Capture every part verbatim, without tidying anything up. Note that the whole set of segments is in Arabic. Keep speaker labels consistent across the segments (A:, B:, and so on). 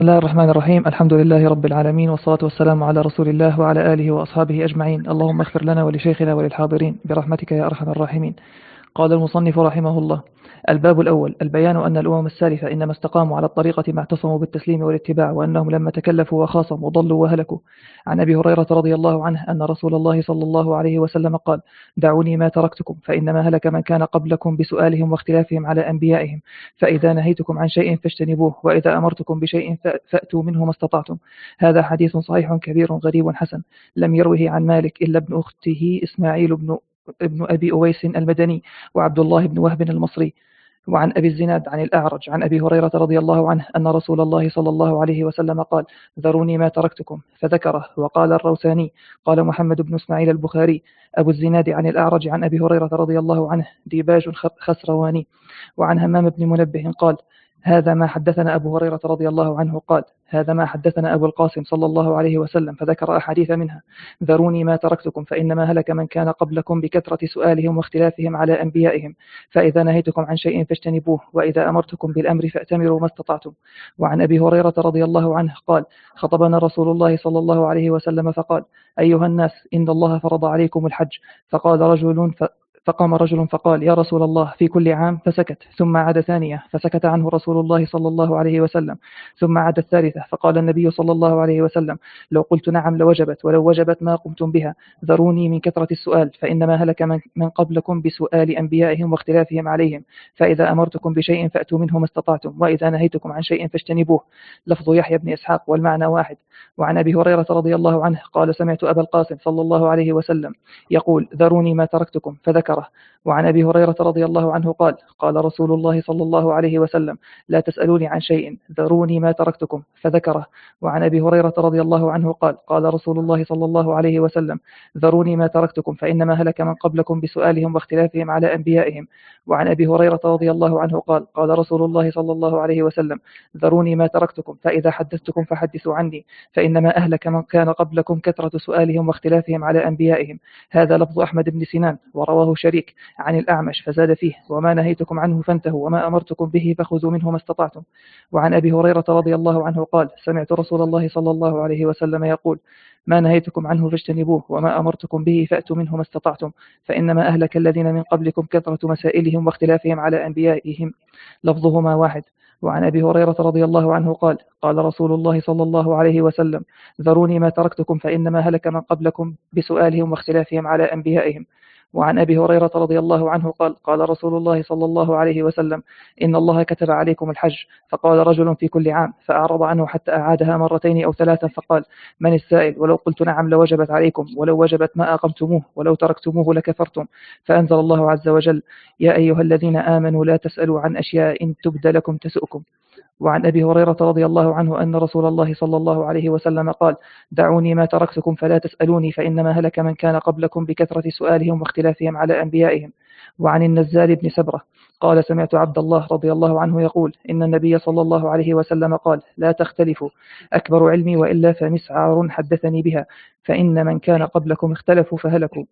A: بسم الله الرحمن الرحيم. الحمد لله رب العالمين، والصلاة والسلام على رسول الله وعلى آله وأصحابه أجمعين. اللهم اغفر لنا ولشيخنا وللحاضرين برحمتك يا أرحم الراحمين. قال المصنف رحمه الله: الباب الأول: البيان أن الأمم السالفة إنما استقاموا على الطريقة ما اعتصموا بالتسليم والاتباع، وأنهم لما تكلفوا وخاصموا ضلوا وهلكوا. عن أبي هريرة رضي الله عنه أن رسول الله صلى الله عليه وسلم قال: دعوني ما تركتكم، فإنما هلك من كان قبلكم بسؤالهم واختلافهم على أنبيائهم، فإذا نهيتكم عن شيء فاجتنبوه، وإذا أمرتكم بشيء فأتوا منه ما استطعتم. هذا حديث صحيح كبير غريب حسن، لم يروه عن مالك إلا ابن أخته إسماعيل بن ابن أبي أويس المدني، وعبد الله بن وهب المصري. وعن أبي الزناد عن الأعرج عن أبي هريرة رضي الله عنه أن رسول الله صلى الله عليه وسلم قال: ذروني ما تركتكم، فذكره. وقال الروساني: قال محمد بن إسماعيل البخاري: أبو الزناد عن الأعرج عن أبي هريرة رضي الله عنه ديباج خسرواني. وعن همام بن منبه قال: هذا ما حدثنا أبو هريرة رضي الله عنه قال: هذا ما حدثنا أبو القاسم صلى الله عليه وسلم، فذكر أحاديث منها: ذروني ما تركتكم، فإنما هلك من كان قبلكم بكثرة سؤالهم واختلافهم على أنبيائهم، فإذا نهيتكم عن شيء فاجتنبوه، وإذا أمرتكم بالأمر فأتمروا ما استطعتم. وعن أبي هريرة رضي الله عنه قال: خطبنا رسول الله صلى الله عليه وسلم فقال: أيها الناس، إن الله فرض عليكم الحج. فقال رجل ف فقام رجل فقال: يا رسول الله، في كل عام؟ فسكت. ثم عاد ثانية فسكت عنه رسول الله صلى الله عليه وسلم. ثم عاد الثالثة فقال النبي صلى الله عليه وسلم: لو قلت نعم لوجبت، ولو وجبت ما قمتم بها. ذروني من كثرة السؤال، فإنما هلك من قبلكم بسؤال أنبيائهم واختلافهم عليهم، فإذا أمرتكم بشيء فأتوا منه ما استطعتم، وإذا نهيتكم عن شيء فاجتنبوه. لفظ يحيى بن إسحاق والمعنى واحد. وعن أبي هريرة رضي الله عنه قال: سمعت أبا القاسم صلى الله عليه وسلم يقول: ذروني ما تركتكم، فذكره. وعن أبي هريرة رضي الله عنه قال: قال رسول الله صلى الله عليه وسلم: لا تسألوني عن شيء، ذروني ما تركتكم، فذكره. وعن أبي هريرة رضي الله عنه قال: قال رسول الله صلى الله عليه وسلم: ذروني ما تركتكم، فإنما هلك من قبلكم بسؤالهم واختلافهم على أنبيائهم. وعن أبي هريرة رضي الله عنه قال: قال رسول الله صلى الله عليه وسلم: ذروني ما تركتكم، فإذا حدثتكم فحدثوا عني، فإنما أهلك من كان قبلكم كثرة سؤالهم واختلافهم على أنبيائهم. هذا لفظ أحمد بن سنان، ورواه شريك عن الأعمش فزاد فيه: وما نهيتكم عنه فانتهوا، وما أمرتكم به فخذوا منه ما استطعتم. وعن أبي هريرة رضي الله عنه قال: سمعت رسول الله صلى الله عليه وسلم يقول: ما نهيتكم عنه فاجتنبوه، وما أمرتكم به فأتوا منه ما استطعتم، فإنما أهلك الذين من قبلكم كثرة مسائلهم واختلافهم على أنبيائهم. لفظهما واحد. وعن أبي هريرة رضي الله عنه قال: قال رسول الله صلى الله عليه وسلم: ذروني ما تركتكم، فإنما هلك من قبلكم بسؤالهم واختلافهم على أنبيائهم. وعن أبي هريرة رضي الله عنه قال: قال رسول الله صلى الله عليه وسلم: إن الله كتب عليكم الحج. فقال رجل: في كل عام. فأعرض عنه حتى أعادها مرتين أو ثلاثا، فقال: من السائل؟ ولو قلت نعم لوجبت عليكم، ولو وجبت ما أقمتموه، ولو تركتموه لكفرتم. فأنزل الله عز وجل: يا أيها الذين آمنوا لا تسألوا عن أشياء إن تبد لكم تسؤكم. وعن أبي هريرة رضي الله عنه أن رسول الله صلى الله عليه وسلم قال: دعوني ما تركتكم فلا تسألوني، فإنما هلك من كان قبلكم بكثرة سؤالهم واختلافهم على أنبيائهم. وعن النزال بن سبرة قال: سمعت عبد الله رضي الله عنه يقول: إن النبي صلى الله عليه وسلم قال: لا تختلفوا، أكبر علمي وإلا فمسعار حدثني بها، فإن من كان قبلكم اختلفوا فهلكوا.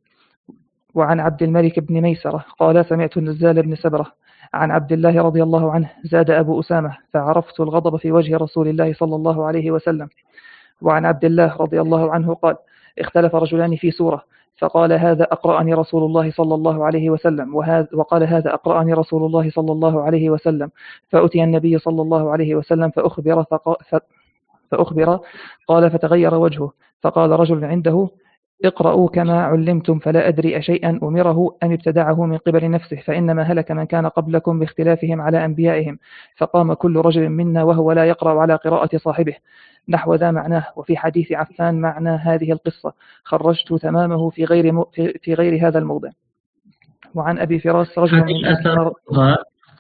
A: وعن عبد الملك بن ميسرة قال: سمعت النزال بن سبرة عن عبد الله رضي الله عنه: زاد أبو أسامة، فعرفت الغضب في وجه رسول الله صلى الله عليه وسلم. وعن عبد الله رضي الله عنه قال: اختلف رجلان في سورة، فقال: هذا أقرأني رسول الله صلى الله عليه وسلم، وقال: هذا أقرأني رسول الله صلى الله عليه وسلم. فأتي النبي صلى الله عليه وسلم فأخبر, فأخبر قال: فتغير وجهه، فقال رجل عنده: اقرأوا كما علمتم، فلا أدري أشيئا أمره أم ابتدعه من قبل نفسه، فإنما هلك من كان قبلكم باختلافهم على أنبيائهم. فقام كل رجل منا وهو لا يقرأ على قراءة صاحبه. نحو ذا معناه. وفي حديث عفان معنى هذه القصة خرجت تمامه في غير, م... في غير هذا الموضع. وعن أبي فراس رجل
B: هذه
A: من
B: الآثار كلها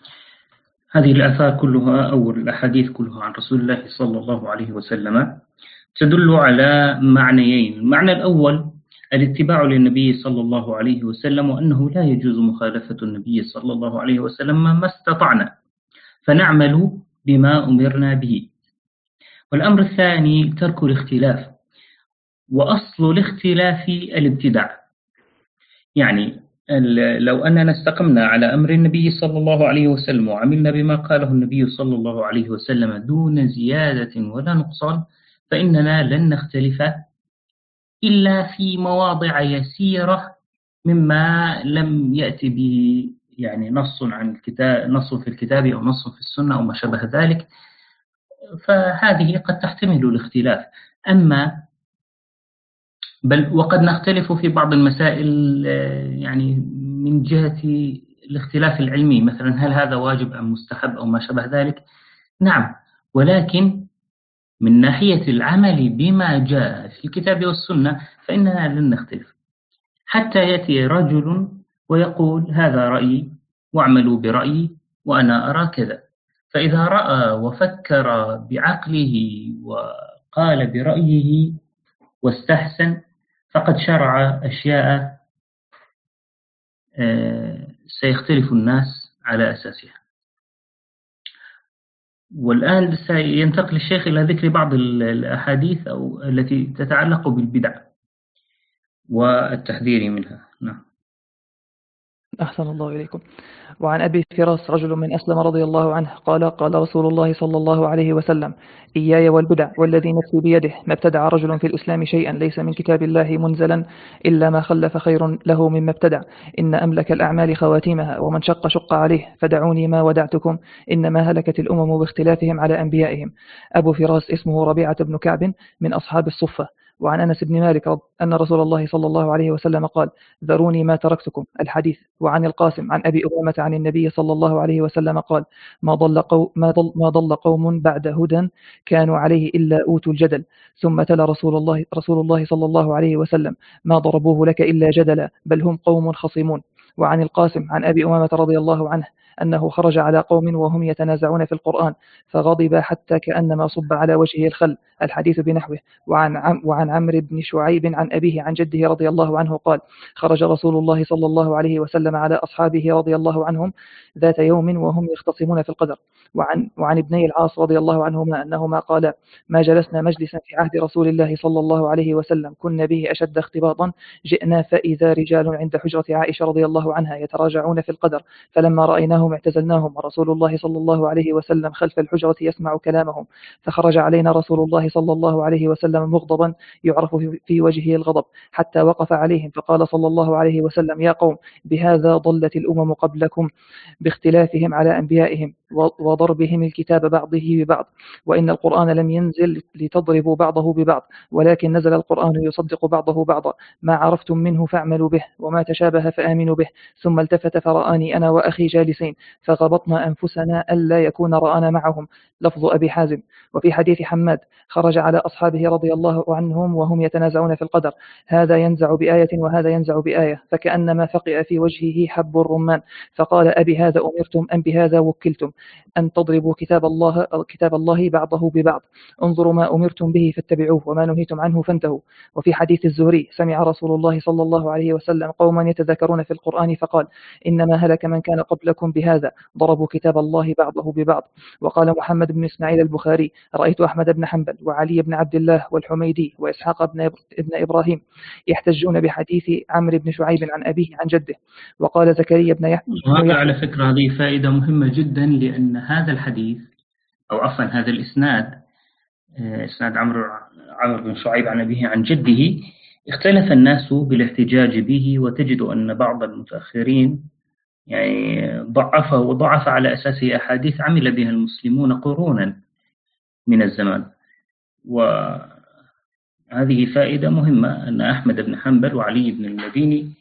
B: هذه الآثار كلها أو الأحاديث كلها عن رسول الله صلى الله عليه وسلم تدل على معنيين. المعنى الأول الاتباع للنبي صلى الله عليه وسلم، وأنه لا يجوز مخالفة النبي صلى الله عليه وسلم ما استطعنا، فنعمل بما أمرنا به. والأمر الثاني ترك الاختلاف، وأصل الاختلاف الابتداع. يعني لو أننا استقمنا على أمر النبي صلى الله عليه وسلم وعملنا بما قاله النبي صلى الله عليه وسلم دون زيادة ولا نقصان، فإننا لن نختلف إلا في مواضع يسيرة مما لم يأتي به يعني نص عن الكتاب، نص في الكتاب أو نص في السنة أو ما شابه ذلك، فهذه قد تحتمل الاختلاف. أما بل وقد نختلف في بعض المسائل يعني من جهة الاختلاف العلمي، مثلا هل هذا واجب أم مستحب أو ما شابه ذلك، نعم، ولكن من ناحية العمل بما جاء في الكتاب والسنة فإننا لن نختلف، حتى يأتي رجل ويقول هذا رأيي واعملوا برأيي وأنا أرى كذا، فإذا رأى وفكر بعقله وقال برأيه واستحسن فقد شرع أشياء سيختلف الناس على أساسها. والآن سينتقل الشيخ إلى ذكر بعض الأحاديث أو التي تتعلق بالبدع والتحذير منها. نعم.
A: أحسن الله إليكم. وعن أبي فراس رجل من أسلم رضي الله عنه قال قال رسول الله صلى الله عليه وسلم إياي والبدع والذي نفسي بيده ما ابتدع رجل في الإسلام شيئا ليس من كتاب الله منزلا إلا ما خلف خير له مما ابتدع، إن أملك الأعمال خواتيمها ومن شق شق عليه فدعوني ما ودعتكم إنما هلكت الأمم باختلافهم على أنبيائهم. أبو فراس اسمه ربيعة بن كعب من أصحاب الصفة. وعن أنس بن مالك أن رسول الله صلى الله عليه وسلم قال ذروني ما تركتكم الحديث. وعن القاسم عن أبي أمامة عن النبي صلى الله عليه وسلم قال ما ضل, قو ما ضل, ما ضل قوم بعد هدى كانوا عليه إلا أوتوا الجدل. ثم تلا رسول الله, رسول الله صلى الله عليه وسلم ما ضربوه لك إلا جدلا بل هم قوم خصيمون. وعن القاسم عن أبي أمامة رضي الله عنه أنه خرج على قوم وهم يتنازعون في القرآن فغضب حتى كأنما صب على وجهه الخل، الحديث بنحوه. وعن, عم وعن عمرو بن شعيب عن أبيه عن جده رضي الله عنه قال خرج رسول الله صلى الله عليه وسلم على أصحابه رضي الله عنهم ذات يوم وهم يختصمون في القدر. وعن, وعن ابني العاص رضي الله عنهما أنهما قال ما جلسنا مجلسا في عهد رسول الله صلى الله عليه وسلم كنا به أشد اختباطا جئنا فإذا رجال عند حجرة عائشة رضي الله عنها يتراجعون في القدر فلما رأيناهم اعتزلناهم ورسول الله صلى الله عليه وسلم خلف الحجرة يسمع كلامهم فخرج علينا رسول الله صلى الله عليه وسلم مغضبا يعرف في وجهه الغضب حتى وقف عليهم فقال صلى الله عليه وسلم يا قوم بهذا ضلت الأمم قبلكم باختلافهم على أنبيائهم وضربهم الكتاب بعضه ببعض، وإن القرآن لم ينزل لتضربوا بعضه ببعض ولكن نزل القرآن يصدق بعضه بعضا ما عرفتم منه فاعملوا به وما تشابه فآمنوا به. ثم التفت فرآني أنا وأخي جالسين فغبطنا أنفسنا ألا يكون رآنا معهم، لفظ أبي حازم. وفي حديث حماد خرج على أصحابه رضي الله عنهم وهم يتنازعون في القدر هذا ينزع بآية وهذا ينزع بآية فكأنما فقئ في وجهه حب الرمان فقال أبي هذا أمرتم أم بهذا وكلتم أن تضربوا كتاب الله, كتاب الله بعضه ببعض انظروا ما أمرتم به فاتبعوه وما نهيتم عنه فانتهوا. وفي حديث الزهري سمع رسول الله صلى الله عليه وسلم قوما يتذكرون في القرآن فقال إنما هلك من كان قبلكم بهذا ضربوا كتاب الله بعضه ببعض. وقال محمد بن إسماعيل البخاري رأيت أحمد بن حنبل وعلي بن عبد الله والحميدي وإسحاق بن ابن إبراهيم يحتجون بحديث عمرو بن شعيب عن أبيه عن جده. وقال زكريا بن يحيى
B: وهذا على فكرة هذه فائدة مهمة جدا، لأن هذا الحديث أو عفوا هذا الإسناد إسناد عمرو عمرو بن شعيب عن أبيه عن جده اختلف الناس بالاحتجاج به، وتجد أن بعض المتأخرين يعني ضعفه وضعف على أساسه أحاديث عمل بها المسلمون قرونا من الزمان. وهذه فائدة مهمة أن أحمد بن حنبل وعلي بن المديني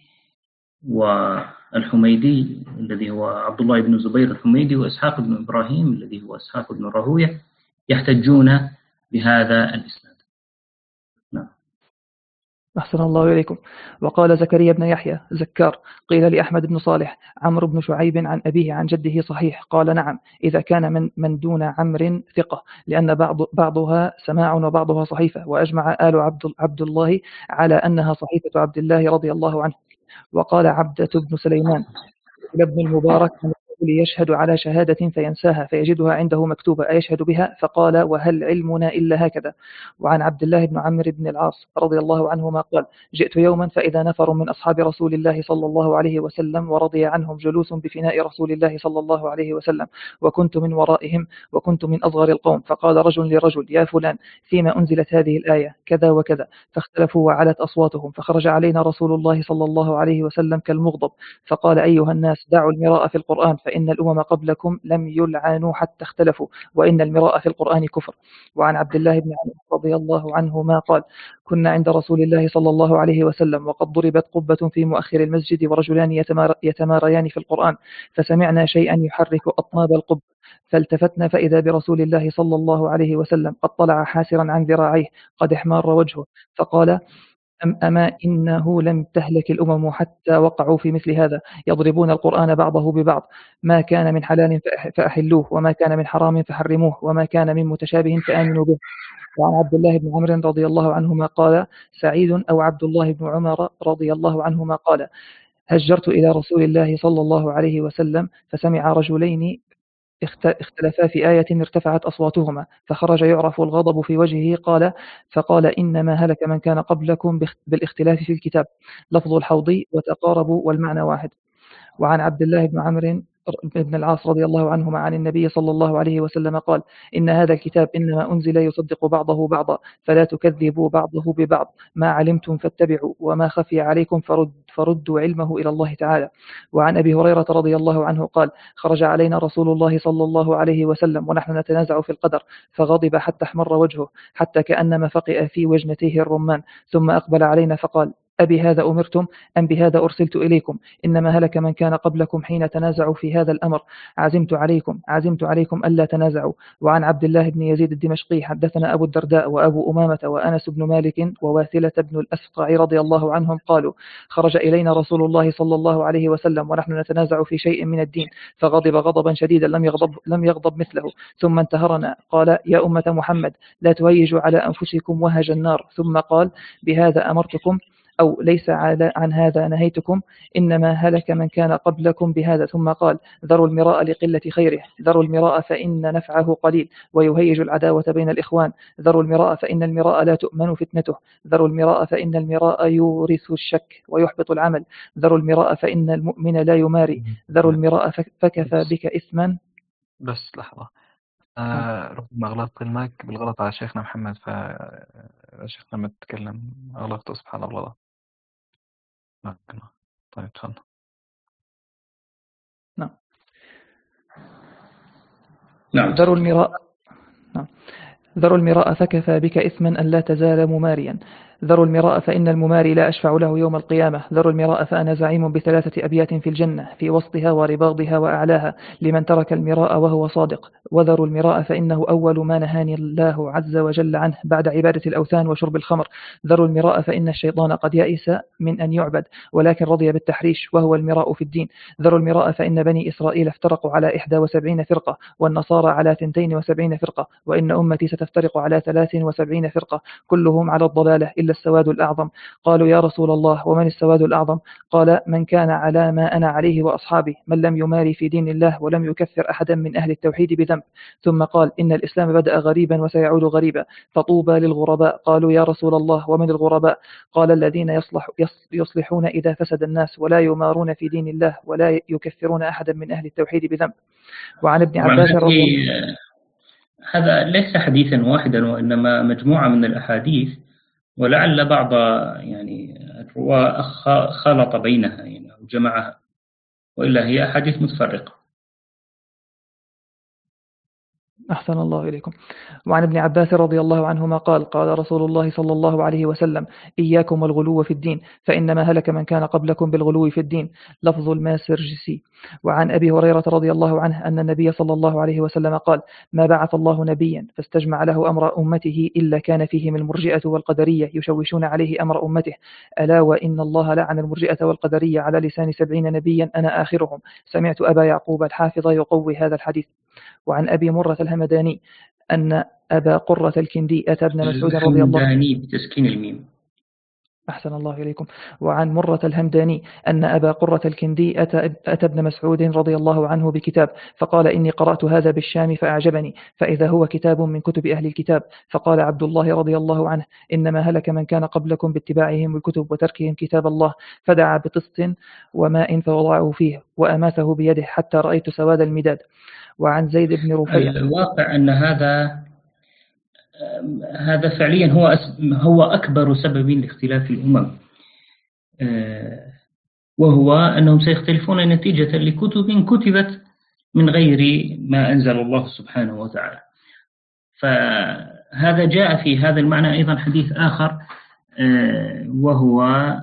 B: والحميدي الذي هو عبد الله بن زبير الحميدي وإسحاق بن إبراهيم الذي هو إسحاق بن راهوية يحتجون بهذا الإسناد. نعم.
A: أحسن الله إليكم. وقال زكريا بن يحيى زكار قيل لأحمد بن صالح عمرو بن شعيب عن أبيه عن جده صحيح؟ قال نعم إذا كان من, من دون عمرو ثقة، لأن بعض بعضها سماع وبعضها صحيفة، وأجمع آل عبد, عبد الله على أنها صحيفة عبد الله رضي الله عنه. وقال عبدة بن سليمان ابن المبارك الرجل يشهد على شهادة فينساها فيجدها عنده مكتوبة أيشهد بها؟ فقال: وهل علمنا إلا هكذا. وعن عبد الله بن عمرو بن العاص رضي الله عنهما قال: جئت يوما فإذا نفر من أصحاب رسول الله صلى الله عليه وسلم ورضي عنهم جلوس بفناء رسول الله صلى الله عليه وسلم، وكنت من ورائهم وكنت من أصغر القوم. فقال رجل لرجل: يا فلان، فيما أنزلت هذه الآية كذا وكذا. فاختلفوا وعلت أصواتهم، فخرج علينا رسول الله صلى الله عليه وسلم كالمغضب فقال: أيها الناس، دعوا المراء في القرآن، فإن الأمم قبلكم لم يلعنوا حتى اختلفوا، وإن المراء في القرآن كفر. وعن عبد الله بن عمرو رضي الله عنهما قال: كنا عند رسول الله صلى الله عليه وسلم وقد ضربت قبة في مؤخر المسجد ورجلان يتمار يتماريان في القرآن، فسمعنا شيئا يحرك أطناب القبة، فالتفتنا فإذا برسول الله صلى الله عليه وسلم قد طلع حاسرا عن ذراعيه قد احمر وجهه، فقال: أم أما إنه لم تهلك الأمم حتى وقعوا في مثل هذا، يضربون القرآن بعضه ببعض، ما كان من حلال فأحلوه، وما كان من حرام فحرموه، وما كان من متشابه فآمنوا به. وعن عبد الله بن عمرو رضي الله عنهما قال: سعيد أو عبد الله بن عمر رضي الله عنهما قال: هجرت إلى رسول الله صلى الله عليه وسلم فسمع رجلين اختلفا في آية ارتفعت أصواتهما، فخرج يعرف الغضب في وجهه قال فقال: إنما هلك من كان قبلكم بالاختلاف في الكتاب. لفظ الحوض وتقاربوا والمعنى واحد. وعن عبد الله بن عمرو بن العاص رضي الله عنهما عن النبي صلى الله عليه وسلم قال: إن هذا الكتاب إنما أنزل يصدق بعضه بعضا، فلا تكذبوا بعضه ببعض، ما علمتم فاتبعوا، وما خفي عليكم فرد فردوا علمه إلى الله تعالى. وعن أبي هريرة رضي الله عنه قال: خرج علينا رسول الله صلى الله عليه وسلم ونحن نتنازع في القدر، فغضب حتى احمر وجهه حتى كأنما فقئ في وجنتيه الرمان، ثم أقبل علينا فقال: أبي هذا أمرتم أم بهذا أرسلت إليكم؟ إنما هلك من كان قبلكم حين تنازعوا في هذا الأمر، عزمت عليكم عزمت عليكم ألا تنازعوا. وعن عبد الله بن يزيد الدمشقي حدثنا أبو الدرداء وأبو أمامة وأنس بن مالك وواثلة بن الأسقع رضي الله عنهم قالوا: خرج إلينا رسول الله صلى الله عليه وسلم ونحن نتنازع في شيء من الدين، فغضب غضبا شديدا لم يغضب, لم يغضب مثله، ثم انتهرنا قال: يا أمة محمد، لا تهيجوا على أنفسكم وهج النار، ثم قال: بهذا أمرتكم أو ليس عن هذا نهيتكم، إنما هلك من كان قبلكم بهذا، ثم قال: ذروا المراء لقلة خيره، ذروا المراء فإن نفعه قليل ويهيج العداوة بين الإخوان، ذروا المراء فإن المراء لا تؤمن فتنته، ذروا المراء فإن المراء يورث الشك ويحبط العمل، ذروا المراء فإن المؤمن لا يماري، ذروا المراء فكفى بك إثما.
C: بس لحظة، آه ربما أغلقت المايك بالغلط على شيخنا محمد، فشيخنا ما تتكلم أغلقته سبحان الله. طيب تفضل.
A: نعم
B: نعم
A: ذروا المراء نعم ذروا المراء فكفى بك إثما أن لا تزال مماريا، ذروا المراء فإن المماري لا أشفع له يوم القيامة، ذروا المراء فأنا زعيم بثلاثة أبيات في الجنة في وسطها ورباضها وأعلاها لمن ترك المراء وهو صادق، وذروا المراء فإنه أول ما نهاني الله عز وجل عنه بعد عبادة الأوثان وشرب الخمر، ذروا المراء فإن الشيطان قد يئس من أن يعبد ولكن رضي بالتحريش وهو المراء في الدين، ذروا المراء فإن بني إسرائيل افترقوا على إحدى وسبعين فرقة والنصارى على ثنتين وسبعين فرقة، وإن أمتي ستفترق على ثلاث وسبعين فرقة كلهم على الضلالة إلا السواد الأعظم. قالوا: يا رسول الله ومن السواد الأعظم؟ قال: من كان على ما أنا عليه وأصحابي، من لم يماري في دين الله ولم يكفر أحدا من أهل التوحيد بذنب. ثم قال: إن الإسلام بدأ غريبا وسيعود غريبا، فطوبى للغرباء. قالوا: يا رسول الله ومن الغرباء؟ قال: الذين يصلح يصلحون إذا فسد الناس ولا يمارون في دين الله ولا يكفرون أحدا من أهل التوحيد بذنب. وعن ابن عباس رضي الله.
B: هذا ليس حديثا واحدا وإنما مجموعة من الأحاديث، ولعل بعض يعني الرواة خلط بينها يعني أو جمعها، وإلا هي أحاديث متفرقة.
A: أحسن الله إليكم. وعن ابن عباس رضي الله عنهما قال: قال رسول الله صلى الله عليه وسلم: إياكم والغلو في الدين، فإنما هلك من كان قبلكم بالغلو في الدين. لفظ الماسرجسي. وعن أبي هريرة رضي الله عنه أن النبي صلى الله عليه وسلم قال: ما بعث الله نبيا فاستجمع له أمر أمته إلا كان فيهم المرجئة والقدرية يشوشون عليه أمر أمته، ألا وإن الله لعن المرجئة والقدرية على لسان سبعين نبيا أنا آخرهم. سمعت أبا يعقوب الحافظ يقوي هذا الحديث. وعن أبي مرة الهمداني أن أبا قرة الكندي أتى ابن مسعود رضي الله عنه
B: بتسكين الميم
A: أحسن الله إليكم. وعن مرة الهمداني أن أبا قرة الكندي أتى, أتى ابن مسعود رضي الله عنه بكتاب فقال إني قرأت هذا بالشام فأعجبني، فإذا هو كتاب من كتب أهل الكتاب. فقال عبد الله رضي الله عنه إنما هلك من كان قبلكم باتباعهم الكتب وتركهم كتاب الله، فدعا بطست وماء فوضعه فيه وأماته بيده حتى رأيت سواد المداد. وعن زيد بن رفيع.
B: الواقع أن هذا هذا فعليا هو هو أكبر سبب لاختلاف الأمم، وهو أنهم سيختلفون نتيجة لكتب كتبت من غير ما أنزل الله سبحانه وتعالى. فهذا جاء في هذا المعنى أيضا حديث آخر، وهو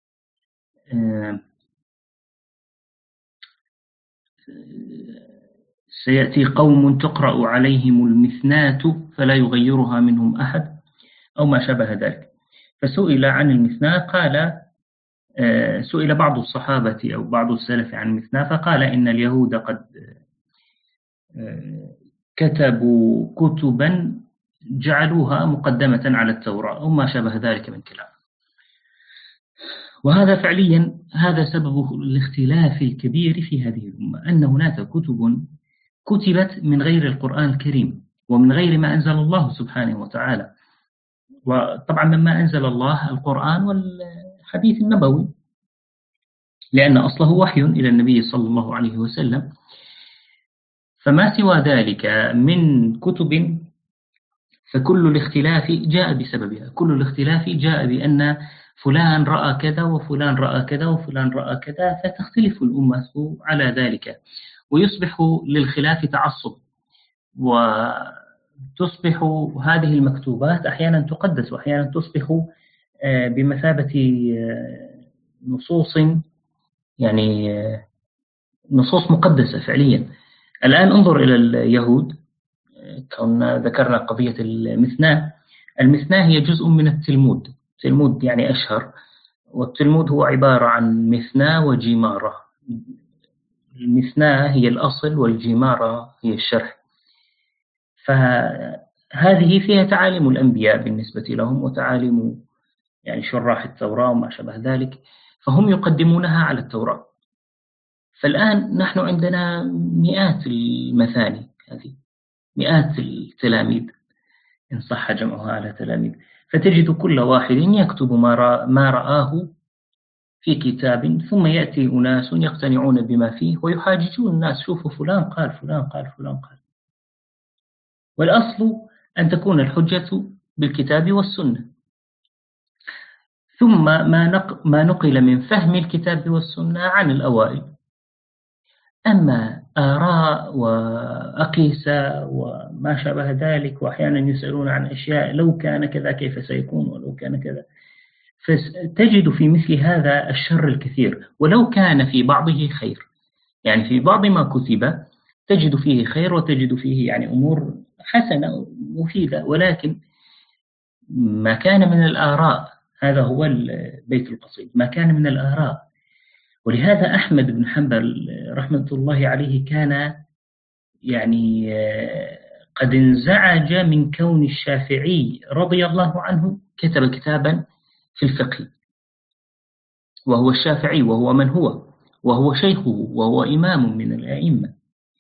B: سيأتي قوم تقرأ عليهم المثناة فلا يغيرها منهم أحد أو ما شابه ذلك. فسئل عن المثناة قال سئل بعض الصحابة أو بعض السلف عن المثناة فقال إن اليهود قد كتبوا كتبا جعلوها مقدمة على التوراة أو ما شابه ذلك من كلام. وهذا فعليا هذا سبب الاختلاف الكبير في هذه الأمة، أن هناك كتب كتبت من غير القرآن الكريم ومن غير ما أنزل الله سبحانه وتعالى. وطبعا مما أنزل الله القرآن والحديث النبوي، لأن أصله وحي إلى النبي صلى الله عليه وسلم. فما سوى ذلك من كتب فكل الاختلاف جاء بسببها، كل الاختلاف جاء بأن فلان رأى كذا وفلان رأى كذا وفلان رأى كذا، فتختلف الأمة على ذلك، ويصبح للخلاف تعصب، وتصبح هذه المكتوبات أحيانا تقدس وأحيانا تصبح بمثابة نصوص، يعني نصوص مقدسة فعليا. الآن انظر إلى اليهود، كنا ذكرنا قضية المثناة. المثناة هي جزء من التلمود، التلمود يعني أشهر، والتلمود هو عبارة عن مثناة وجمارة. المثناة هي الأصل والجمارة هي الشرح. فهذه فيها تعاليم الأنبياء بالنسبة لهم وتعاليم يعني شراح التوراة وما شابه ذلك، فهم يقدمونها على التوراة. فالآن نحن عندنا مئات المثاني، هذه مئات التلاميذ إن صح جمعها على تلاميذ، فتجد كل واحد يكتب ما رآه في كتاب، ثم يأتي أناس يقتنعون بما فيه ويحاججون الناس، شوفوا فلان قال فلان قال فلان قال. والأصل أن تكون الحجة بالكتاب والسنة، ثم ما نقل من فهم الكتاب والسنة عن الأوائل. أما آراء وأقيسة وما شابه ذلك، وأحيانا يسألون عن أشياء لو كان كذا كيف سيكون ولو كان كذا، فتجد في مثل هذا الشر الكثير، ولو كان في بعضه خير. يعني في بعض ما كتب تجد فيه خير وتجد فيه يعني أمور حسنة مفيدة، ولكن ما كان من الآراء، هذا هو البيت القصيد، ما كان من الآراء. ولهذا أحمد بن حنبل رحمة الله عليه كان يعني قد انزعج من كون الشافعي رضي الله عنه كتب كتابا في الفقه، وهو الشافعي وهو من هو، وهو شيخه وهو إمام من الأئمة،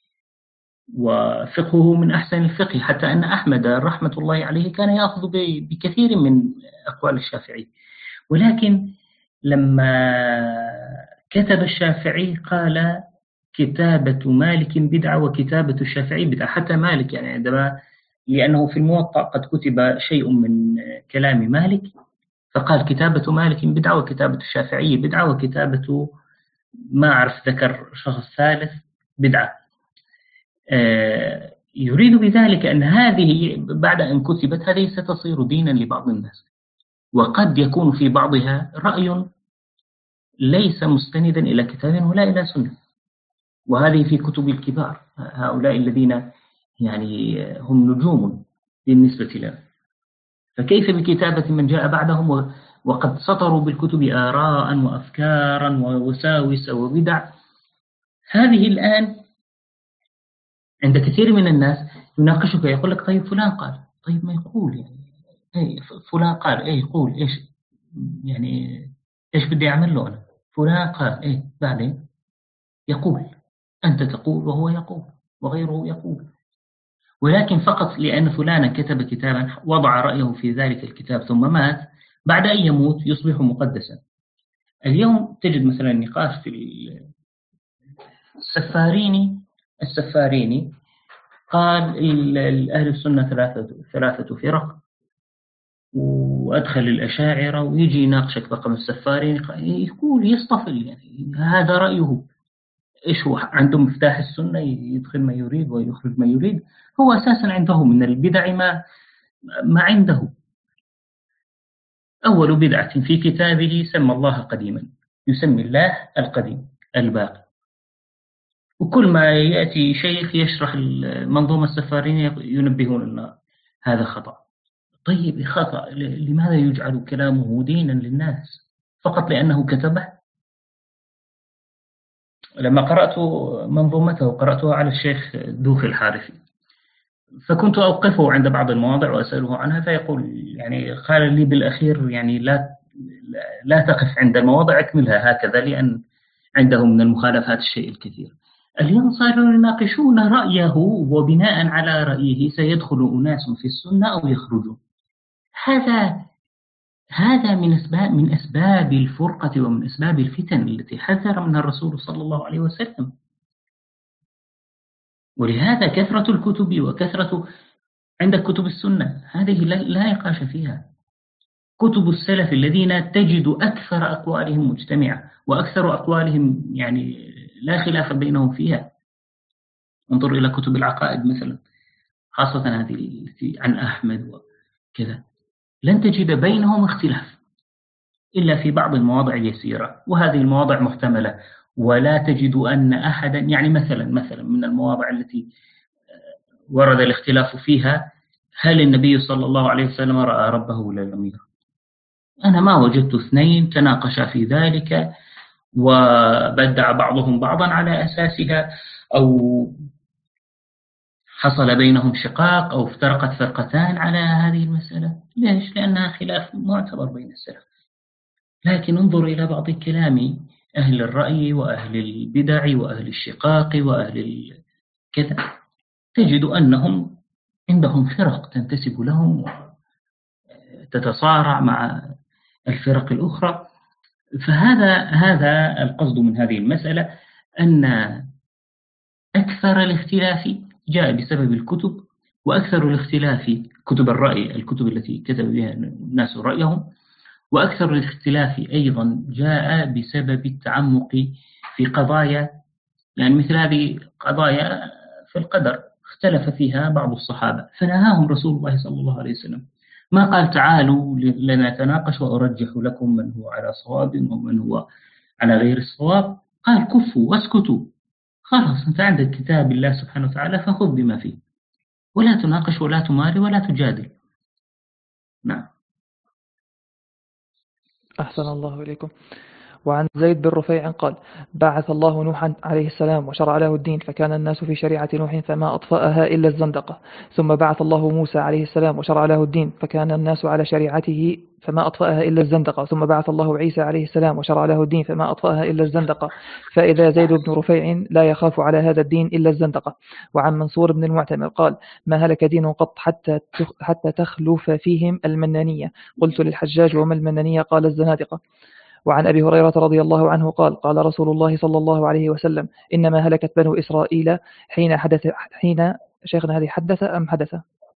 B: وفقهه من أحسن الفقه، حتى أن أحمد رحمة الله عليه كان يأخذ بكثير من أقوال الشافعي. ولكن لما كتب الشافعي قال كتابة مالك بدعة وكتابة الشافعي بدعة. حتى مالك يعني عندما، لأنه في الموطأ قد كتب شيء من كلام مالك، فقال كتابة مالك بدعة وكتابة الشافعي بدعة وكتابة ما أعرف ذكر شخص ثالث بدعة. يريد بذلك أن هذه بعد أن كتبت هذه ستصير دينا لبعض الناس، وقد يكون في بعضها رأي ليس مستندا إلى كتاب ولا إلى سنة، وهذه في كتب الكبار، هؤلاء الذين يعني هم نجوم بالنسبة لنا. فكيف بكتابة من جاء بعدهم وقد سطروا بالكتب آراء وأفكارا ووساوس وبدع؟ هذه الآن عند كثير من الناس يناقشك، يقول لك طيب فلان قال، طيب ما يقول يعني إيه فلان قال إيه يقول إيش يعني إيش بدي أعمل له أنا؟ فلان قال إيه بعدين يقول، أنت تقول وهو يقول وغيره يقول، ولكن فقط لأن فلانا كتب كتابا وضع رأيه في ذلك الكتاب ثم مات، بعد أن يموت يصبح مقدسا. اليوم تجد مثلا نقاش في السفاريني السفاريني قال أهل السنة ثلاثة ثلاثة فرق، وأدخل الأشاعرة، ويجي يناقشك رقم السفاريني يقول يصطفل، يعني هذا رأيه. إيش هو عنده مفتاح السنة، يدخل ما يريد ويخرج ما يريد. هو أساسا عنده من البدع ما ما عنده. أول بدعة في كتابه سمى الله قديما، يسمي الله القديم الباقي، وكل ما يأتي شيخ يشرح المنظومة السفارينية ينبهون أن هذا خطأ. طيب خطأ، لماذا يجعل كلامه دينا للناس فقط لأنه كتبه؟ لما قرأت منظومته قرأتها على الشيخ دوخي الحارثي، فكنت أوقفه عند بعض المواضع وأسأله عنها، فيقول يعني قال لي بالأخير يعني لا لا تقف عند المواضع، اكملها هكذا، لأن عنده من المخالفات الشيء الكثير. اليوم صاروا يناقشون رأيه، وبناء على رأيه سيدخل أناس في السنة أو يخرجون. هذا هذا من أسباب من أسباب الفرقة ومن أسباب الفتن التي حذر منها الرسول صلى الله عليه وسلم. ولهذا كثرة الكتب وكثرة عندك كتب السنة هذه لا نقاش فيها. كتب السلف الذين تجد أكثر أقوالهم مجتمعة وأكثر أقوالهم يعني لا خلاف بينهم فيها. انظر إلى كتب العقائد مثلا، خاصة هذه عن أحمد وكذا، لن تجد بينهم اختلاف إلا في بعض المواضع اليسيرة، وهذه المواضع محتملة، ولا تجد أن أحدا يعني مثلا مثلا من المواضع التي ورد الاختلاف فيها، هل النبي صلى الله عليه وسلم رأى ربه ولا لم يرى؟ أنا ما وجدت اثنين تناقشا في ذلك وبدع بعضهم بعضا على أساسها، أو حصل بينهم شقاق أو افترقت فرقتان على هذه المسألة. ليش؟ لأنها خلاف معتبر بين السلف. لكن انظر إلى بعض كلام أهل الرأي وأهل البدع وأهل الشقاق وأهل كذا، تجد أنهم عندهم فرق تنتسب لهم وتتصارع مع الفرق الأخرى. فهذا هذا القصد من هذه المسألة، أن أكثر الاختلاف جاء بسبب الكتب، وأكثر الاختلاف كتب الرأي، الكتب التي كتب بها الناس رأيهم، وأكثر الاختلاف أيضا جاء بسبب التعمق في قضايا، يعني مثل هذه قضايا في القدر اختلف فيها بعض الصحابة فنهاهم رسول الله صلى الله عليه وسلم. ما قال تعالوا لنتناقش وأرجح لكم من هو على صواب ومن هو على غير الصواب، قال كفوا واسكتوا، خلاص أنت عندك كتاب الله سبحانه وتعالى فخذ بما فيه، ولا تناقش ولا تماري ولا تجادل. نعم.
A: أحسن الله إليكم. وعن زيد بن رفيع قال: بعث الله نوحا عليه السلام وشرع له الدين، فكان الناس في شريعة نوح فما أطفأها إلا الزندقة. ثم بعث الله موسى عليه السلام وشرع له الدين، فكان الناس على شريعته فما أطفأها إلا الزندقة. ثم بعث الله عيسى عليه السلام وشرع له الدين، فما أطفأها إلا الزندقة. فإذا زيد بن رفيع لا يخاف على هذا الدين إلا الزندقة. وعن منصور بن المعتمر قال: ما هلك دين قط حتى حتى تخلف فيهم المنانية. قلت للحجاج: وما المنانية؟ قال: الزنادقة. وعن أبي هريرة رضي الله عنه قال: قال رسول الله صلى الله عليه وسلم: إنما هلكت بنو إسرائيل حين حدث حين شيخنا هذه حدث أم حدث؟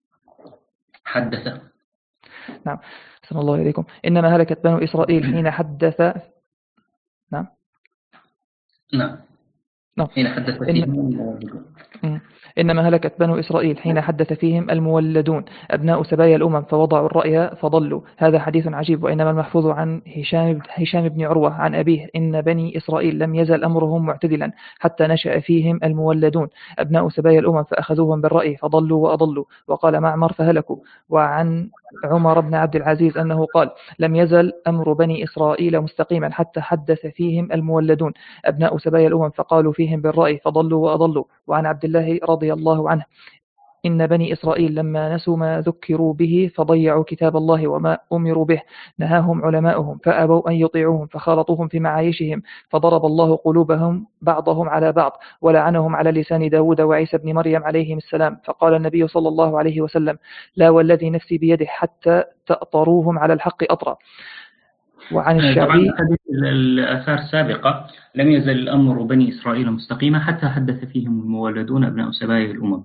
B: حدث.
A: نعم. صلى الله عليكم. إنما هلكت بنو إسرائيل حين حدث. نعم.
B: نعم.
A: نعم.
B: حين حدث فيهم.
A: إنما هلكت بنو إسرائيل حين حدث فيهم المولدون أبناء سبايا الأمم فوضعوا الرأي فضلوا. هذا حديث عجيب. وإنما المحفوظ عن هشام, هشام بن عروة عن أبيه: إن بني إسرائيل لم يزل أمرهم معتدلا حتى نشأ فيهم المولدون أبناء سبايا الأمم فأخذوهم بالرأي فضلوا وأضلوا. وقال معمر: فهلكوا. وعن عمر بن عبد العزيز أنه قال: لم يزل أمر بني إسرائيل مستقيما حتى حدث فيهم المولدون أبناء سبايا الأمم فقالوا فيهم بالرأي فضلوا وأضلوا. وعن عبد الله رضي الله عنه إن بني إسرائيل لما نسوا ما ذكروا به فضيعوا كتاب الله وما أمروا به نهاهم علماؤهم فأبوا أن يطيعوهم فخالطوهم في معايشهم فضرب الله قلوبهم بعضهم على بعض ولعنهم على لسان داود وعيسى بن مريم عليهم السلام. فقال النبي صلى الله عليه وسلم لا والذي نفسي بيده حتى تأطروهم على الحق أطرا. وعن الشعبي
B: طبعا الآثار السابقة لم يزل أمر بني إسرائيل مستقيما حتى حدث فيهم المولدون أبناء سبايا الأمم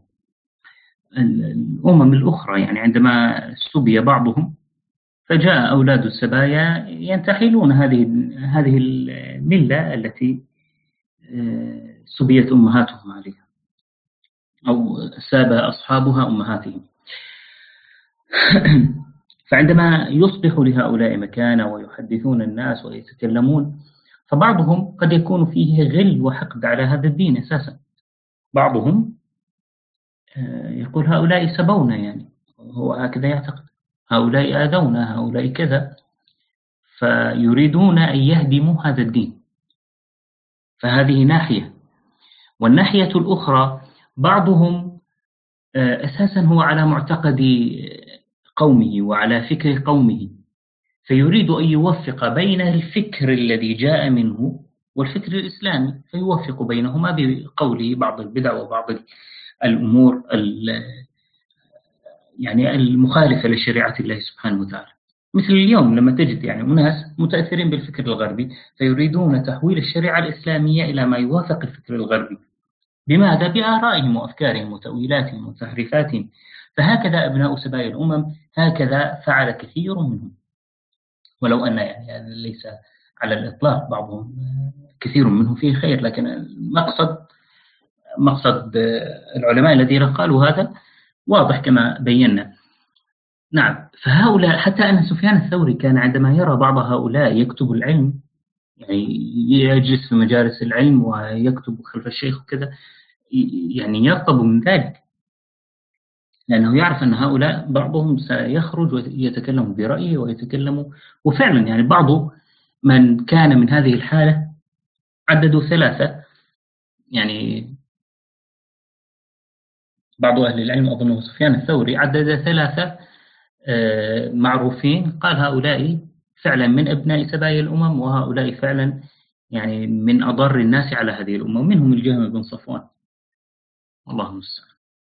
B: الأمم الأخرى، يعني عندما سبي بعضهم فجاء أولاد السبايا ينتحلون هذه هذه الملة التي سبيت أمهاتهم عليها أو ساب أصحابها أمهاتهم. فعندما يصبح لهؤلاء مكانة ويحدثون الناس ويتكلمون فبعضهم قد يكون فيه غل وحقد على هذا الدين أساسا. بعضهم يقول هؤلاء سبونا، يعني هو هكذا يعتقد، هؤلاء آذونا، هؤلاء كذا، فيريدون أن يهدموا هذا الدين. فهذه ناحية. والناحية الأخرى بعضهم أساسا هو على معتقد قومه وعلى فكر قومه، فيريد أن يوفق بين الفكر الذي جاء منه والفكر الإسلامي، فيوفق بينهما بقوله بعض البدع وبعض الأمور يعني المخالفة لشريعة الله سبحانه وتعالى. مثل اليوم لما تجد يعني أناس متأثرين بالفكر الغربي فيريدون تحويل الشريعة الإسلامية إلى ما يوافق الفكر الغربي. بماذا؟ بآرائهم وأفكارهم وتأويلاتهم وتحريفاتهم. فهكذا أبناء سبايا الأمم هكذا فعل كثير منهم، ولو أن يعني ليس على الإطلاق بعضهم كثير منهم فيه خير، لكن المقصد مقصد العلماء الذين قالوا هذا واضح كما بينا. نعم. فهؤلاء حتى أن سفيان الثوري كان عندما يرى بعض هؤلاء يكتب العلم، يعني يجلس في مجالس العلم ويكتب خلف الشيخ وكذا، يعني يغضب من ذلك، لأنه يعرف أن هؤلاء بعضهم سيخرج ويتكلم برأيه ويتكلم. وفعلا يعني بعض من كان من هذه الحالة عددوا ثلاثة، يعني بعض أهل العلم أظنه سفيان الثوري عدد ثلاثة معروفين، قال هؤلاء فعلا من أبناء سبايا الأمم، وهؤلاء فعلا يعني من أضر الناس على هذه الأمة، منهم الجهم بن صفوان. الله المستعان.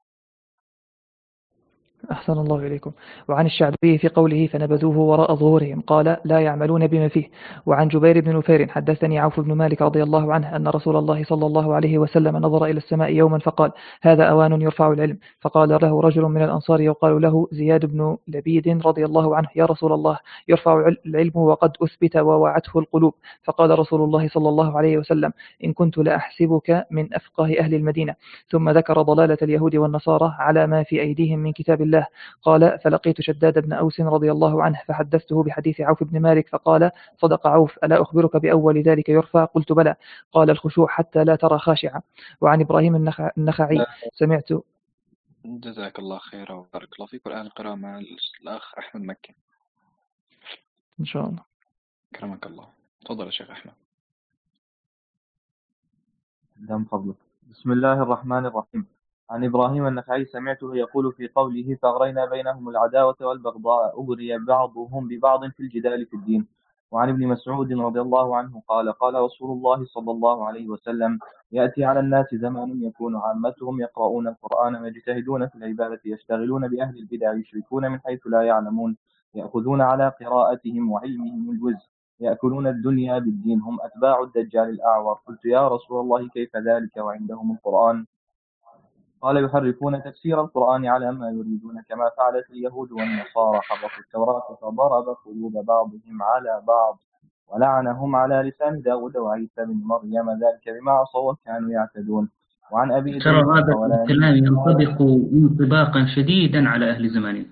A: أحسن الله إليكم. وعن الشعبي في قوله فنبذوه وراء ظهورهم قال لا يعملون بما فيه. وعن جبير بن نفير حدثني عوف بن مالك رضي الله عنه أن رسول الله صلى الله عليه وسلم نظر إلى السماء يوما فقال هذا أوان يرفع العلم. فقال له رجل من الأنصار يقال له زياد بن لبيد رضي الله عنه يا رسول الله يرفع العلم وقد أثبت ووعته القلوب. فقال رسول الله صلى الله عليه وسلم إن كنت لأحسبك من أفقه أهل المدينة. ثم ذكر ضلالة اليهود والنصارى على ما في أيديهم من كتاب الله. قال فلقيت شداد بن أوس رضي الله عنه فحدثته بحديث عوف بن مالك فقال صدق عوف ألا أخبرك بأول ذلك يرفع؟ قلت بلى. قال الخشوع حتى لا ترى خاشعا. وعن إبراهيم النخعي سمعت.
C: جزاك الله خيرا وبارك الله فيك. والآن القراءة مع الأخ أحمد مكي
A: إن شاء الله.
C: كرمك الله. تفضل يا شيخ أحمد.
D: دم فضلك. بسم الله الرحمن الرحيم. عن إبراهيم النخعي سمعته يقول في قوله فأغرينا بينهم العداوة والبغضاء أغري بعضهم ببعض في الجدال في الدين. وعن ابن مسعود رضي الله عنه قال قال رسول الله صلى الله عليه وسلم يأتي على الناس زمان يكون عامتهم يقرؤون القرآن ويجتهدون في العبادة يشتغلون بأهل البدع يشركون من حيث لا يعلمون يأخذون على قراءتهم وعلمهم الجزء يأكلون الدنيا بالدين هم أتباع الدجال الأعور. قلت يا رسول الله كيف ذلك وعندهم القرآن؟ قال يحرفون تفسير القرآن على ما يريدون كما فعلت اليهود والنصارى حرفوا التوراة فضرب قلوب بعضهم على بعض ولعنهم على لسان داود وعيسى بن مريم ذلك بما عصوا وكانوا يعتدون. وعن أبي
B: ترى هذا الكلام ينطبق انطباقا شديدا على أهل زماننا.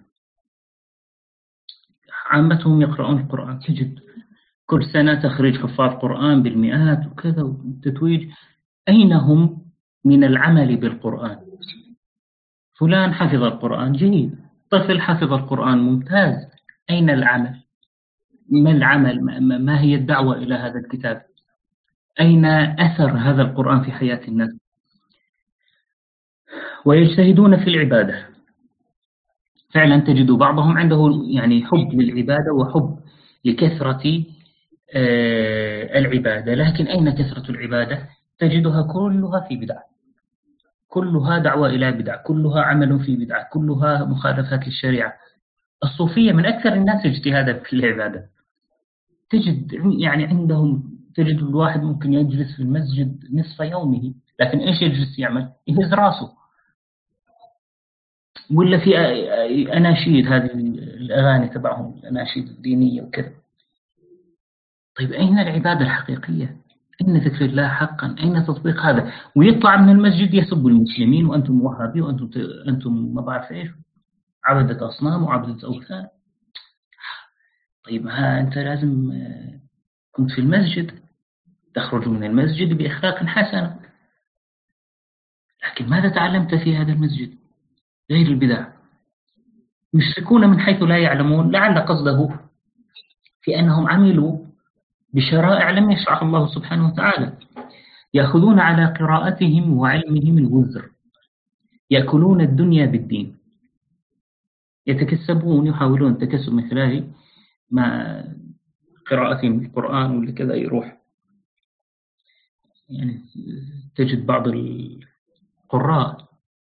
B: عامتهم يقرؤون القرآن، تجد كل سنة تخرج حفاظ قرآن بالمئات وكذا وتتويج. أين هم من العمل بالقرآن؟ فلان حفظ القرآن جيد، طفل حفظ القرآن ممتاز، أين العمل؟ ما العمل؟ ما هي الدعوة إلى هذا الكتاب؟ أين أثر هذا القرآن في حياة الناس؟ ويجتهدون في العبادة. فعلا تجد بعضهم عنده يعني حب للعبادة وحب لكثرة العبادة، لكن أين كثرة العبادة؟ تجدها كلها في بدعة، كلها دعوة إلى بدعة، كلها عمل في بدعة، كلها مخالفات للشريعة. الصوفية من أكثر الناس اجتهادا في العبادة. تجد يعني عندهم، تجد الواحد ممكن يجلس في المسجد نصف يومه، لكن إيش يجلس يعمل؟ يهز راسه، ولا في أناشيد، هذه الأغاني تبعهم الأناشيد الدينية وكذا. طيب أين العبادة الحقيقية؟ أين ذكر الله حقا؟ أين تطبيق هذا؟ ويطلع من المسجد يسب المسلمين، وأنتم وهابي، وأنتم أنتم ما بعرف إيش، عبدة أصنام وعبدة أوثان. طيب ها أنت لازم كنت في المسجد، تخرج من المسجد بأخلاق حسنة، لكن ماذا تعلمت في هذا المسجد؟ غير البدع. يشركون من حيث لا يعلمون، لعل قصده في أنهم عملوا بشرائع لم يشرعها الله سبحانه وتعالى. يأخذون على قراءتهم وعلمهم الوزر، يأكلون الدنيا بالدين، يتكسبون، يحاولون تكسب من خلال ما قراءتهم القرآن واللي كذا يروح. يعني تجد بعض القراء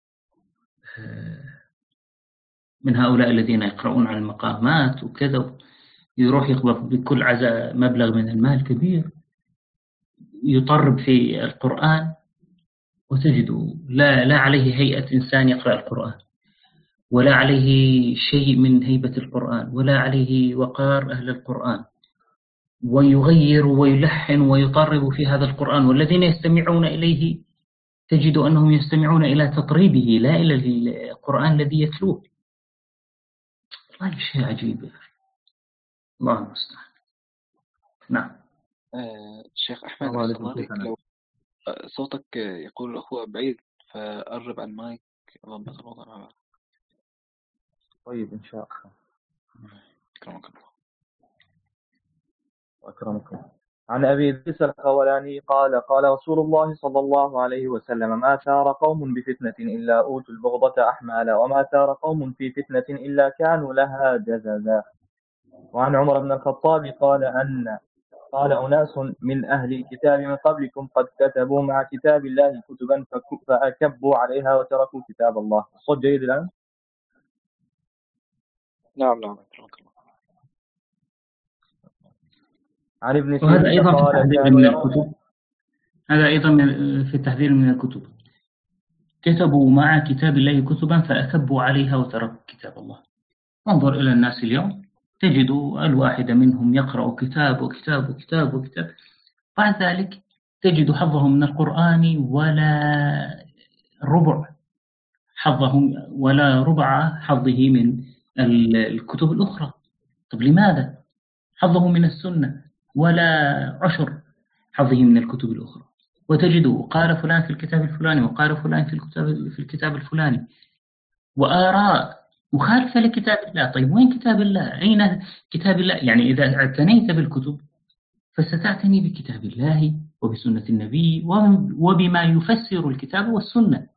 B: من هؤلاء الذين يقرؤون عن المقامات وكذا، يروح يقبض بكل عزاء مبلغ من المال كبير، يطرب في القرآن، وتجد لا, لا عليه هيئة إنسان يقرأ القرآن، ولا عليه شيء من هيبة القرآن، ولا عليه وقار أهل القرآن، ويغير ويلحن ويطرب في هذا القرآن. والذين يستمعون إليه تجد أنهم يستمعون إلى تطريبه لا إلى القرآن الذي يتلوه. والله شيء عجيب، الله المستعان. نعم.
C: آه شيخ أحمد، لو صوتك يقول الأخوة بعيد فقرب على المايك ضبط الوضع مع بعض.
D: طيب إن شاء الله.
C: أكرمك الله.
D: وأكرمكم. عن أبي إدريس الخولاني قال قال رسول الله صلى الله عليه وسلم: ما ثار قوم بفتنة إلا أوتوا البغضة أحمالا، وما ثار قوم في فتنة إلا كانوا لها جززا. وعن عمر بن الخطاب قال أن قال أناس من أهل الكتاب من قبلكم قد كتبوا مع كتاب الله كتبا فأكبوا عليها وتركوا كتاب الله. الصوت جيد الآن؟
C: نعم نعم.
D: عن ابن
B: وهذا أيضا في التحذير من
D: يرون...
B: الكتب هذا أيضا في التحذير من الكتب. كتبوا مع كتاب الله كتبا فأكبوا عليها وتركوا كتاب الله. انظر إلى الناس اليوم، تجد الواحد منهم يقرأ كتاب وكتاب وكتاب وكتاب، بعد ذلك تجد حظهم من القرآن ولا ربع حظهم ولا ربع حظه من الكتب الأخرى. طب لماذا؟ حظه من السنة ولا عشر حظه من الكتب الأخرى. وتجد قال فلان في الكتاب الفلاني وقال فلان في الكتاب في الكتاب الفلاني، وآراء مخالفة لكتاب الله. طيب وين كتاب الله؟ أين كتاب الله؟ يعني إذا اعتنيت بالكتب فستعتني بكتاب الله وبسنة النبي وبما يفسر الكتاب والسنة.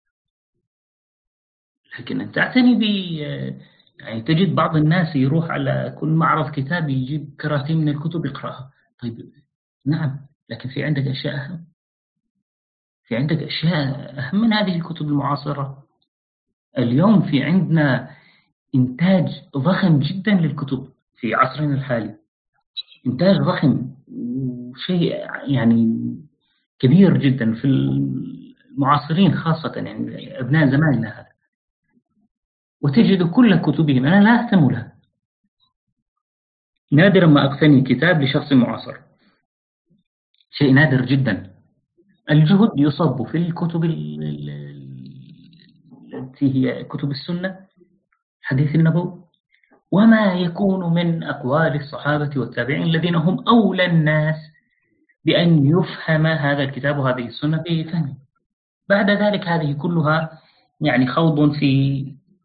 B: لكن أن تعتني ب يعني تجد بعض الناس يروح على كل معرض كتاب يجيب كراتين من الكتب يقرأها. طيب نعم، لكن في عندك أشياء أهم، في عندك أشياء أهم من هذه الكتب المعاصرة. اليوم في عندنا إنتاج ضخم جدا للكتب في عصرنا الحالي، إنتاج ضخم وشيء يعني كبير جدا في المعاصرين خاصة، يعني أبناء زماننا هذا. وتجد كل كتبهم أنا لا أهتم لها، نادرا ما أقتني كتاب لشخص معاصر، شيء نادر جدا. الجهد يصب في الكتب التي هي كتب السنة، حديث النبوي، وما يكون من أقوال الصحابة والتابعين الذين هم أولى الناس بأن يفهم هذا الكتاب وهذه السنة بفهمه. بعد ذلك هذه كلها يعني خوض في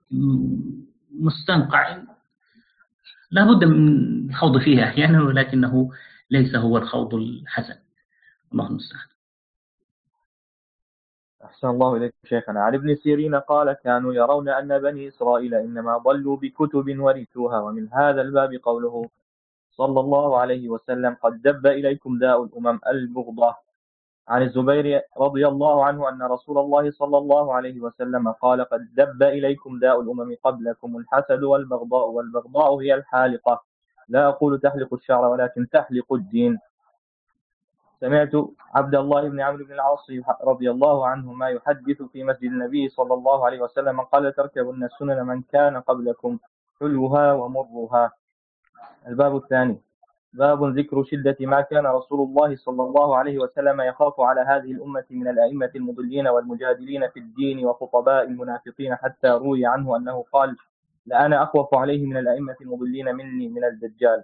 B: مستنقع لا بد من الخوض فيه أحيانا، ولكنه ليس هو الخوض الحسن. الله المستعان.
D: أحسن الله إليك شيخنا. عن ابن سيرين قال كانوا يرون أن بني إسرائيل إنما ضلوا بكتب ورثوها. ومن هذا الباب قوله صلى الله عليه وسلم قد دب إليكم داء الأمم البغضة. عن الزبير رضي الله عنه أن رسول الله صلى الله عليه وسلم قال قد دب إليكم داء الأمم قبلكم الحسد والبغضاء، والبغضاء هي الحالقة، لا أقول تحلق الشعر ولكن تحلق الدين. سمعت عبد الله بن عمرو بن العاص رضي الله عنهما يحدث في مسجد النبي صلى الله عليه وسلم قال تركبن السنن من كان قبلكم حلوها ومرها. الباب الثاني باب ذكر شدة ما كان رسول الله صلى الله عليه وسلم يخاف على هذه الأمة من الأئمة المضلين والمجادلين في الدين وخطباء المنافقين، حتى روي عنه أنه قال لأنا أخوف عليه من الأئمة المضلين مني من الدجال.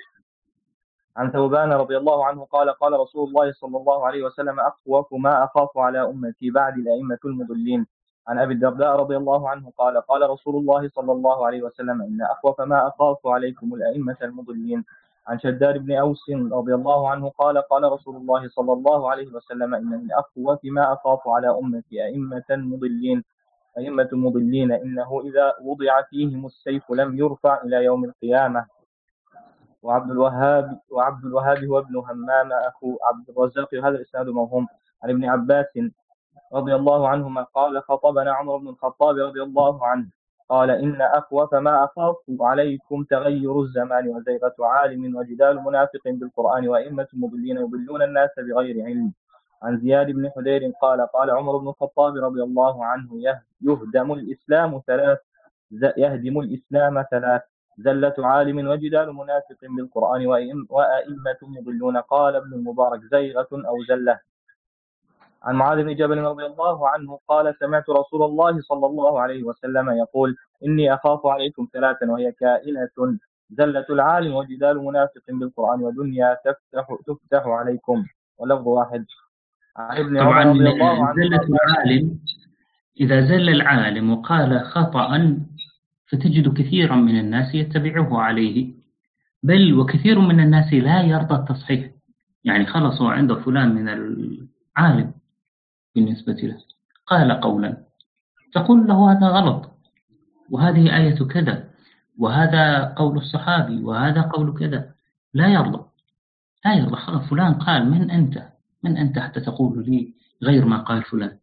D: عن ثوبان رضي الله عنه قال قال رسول الله صلى الله عليه وسلم أخوف ما أخاف على أمتي بعد الأئمة المضلين. عن أبي الدرداء رضي الله عنه قال قال رسول الله صلى الله عليه وسلم إن أخوف ما أخاف عليكم الأئمة المضلين. عن شداد بن أوس رضي الله عنه قال قال رسول الله صلى الله عليه وسلم إن من أخوف ما أخاف على أمتي أئمة مضلين أئمة مضلين إنه إذا وضع فيهم السيف لم يرفع إلى يوم القيامة. وعبد الوهاب وعبد الوهاب هو ابن همام أخو عبد الرزاق، هذا الإسناد موهوم. عن ابن عباس رضي الله عنهما قال خطبنا عمر بن الخطاب رضي الله عنه قال إن أخوف ما أخاف عليكم تغير الزمان وزيغة عالم وجدال منافق بالقرآن وأئمة مضلين يضلون الناس بغير علم. عن زياد بن حدير قال قال عمر بن الخطاب رضي الله عنه يهدم الإسلام ثلاث يهدم الإسلام ثلاث زلة عالم وجدال منافق بالقرآن وأئمة مضلون. قال ابن المبارك زيغة أو زلة. عن معاذ بن جبل رضي الله عنه قال سمعت رسول الله صلى الله عليه وسلم يقول إني أخاف عليكم ثلاثا وهي كائنة زلة العالم وجدال منافق بالقرآن ودنيا تفتح تفتح عليكم. ولفظ واحد. عن ابن عمر رضي الله عنه
B: زلة العالم إذا زل العالم وقال خطأ فتجد كثيرا من الناس يتبعه عليه، بل وكثير من الناس لا يرضى التصحيح، يعني خلصوا عنده فلان من العالم بالنسبة له قال قولا تقول له هذا غلط وهذه آية كذا وهذا قول الصحابي وهذا قول كذا، لا يرضى لا يرضى خلاص فلان قال من أنت من أنت حتى تقول لي غير ما قال فلان؟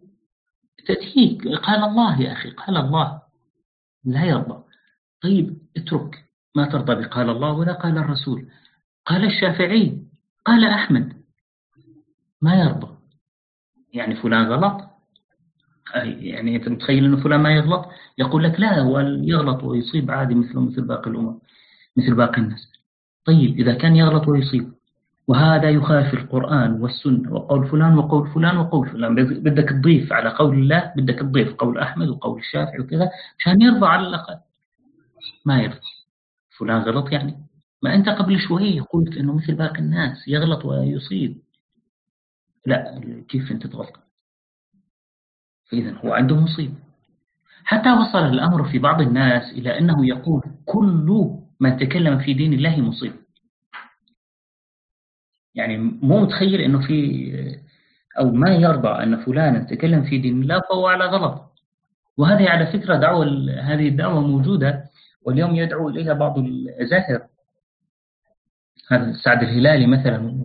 B: تأتيك قال الله يا أخي قال الله، لا يرضى. طيب اترك ما ترضى بقال الله ولا قال الرسول. قال الشافعي قال أحمد، ما يرضى. يعني فلان غلط، يعني أنت متخيل أنه فلان ما يغلط؟ يقول لك لا هو يغلط ويصيب عادي مثله مثل باقي الأمم مثل باقي الناس. طيب إذا كان يغلط ويصيب وهذا يخالف القرآن والسنة وقول فلان وقول فلان وقول فلان، بدك تضيف على قول الله بدك تضيف قول أحمد وقول الشافعي وكذا عشان يرضى على الأقل. ما يرضى. فلان غلط يعني ما أنت قبل شوي قلت أنه مثل باقي الناس يغلط ويصيب، لا كيف أنت تغلط؟ فإذا هو عنده مصيب. حتى وصل الأمر في بعض الناس إلى أنه يقول كل من تكلم في دين الله مصيب. يعني مو متخيل أنه في أو ما يرضى أن فلانا تكلم في دين الله فهو على غلط. وهذه على فكرة دعوة هذه الدعوة موجودة واليوم يدعو إليها بعض الأزاهر. هذا سعد الهلالي مثلا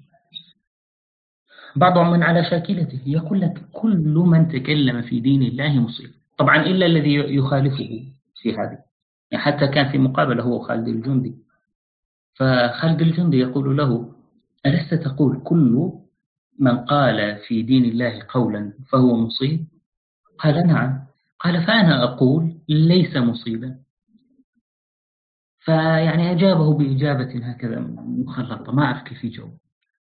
B: بعضهم من على شاكلته يقول لك كل من تكلم في دين الله مصيب، طبعا إلا الذي يخالفه في هذه. يعني حتى كان في مقابلة هو خالد الجندي، فخالد الجندي يقول له ألست تقول كل من قال في دين الله قولا فهو مصيب؟ قال نعم. قال فأنا أقول ليس مصيبا. فيعني أجابه بإجابة هكذا مخلطة ما أعرف كيف يجاوب.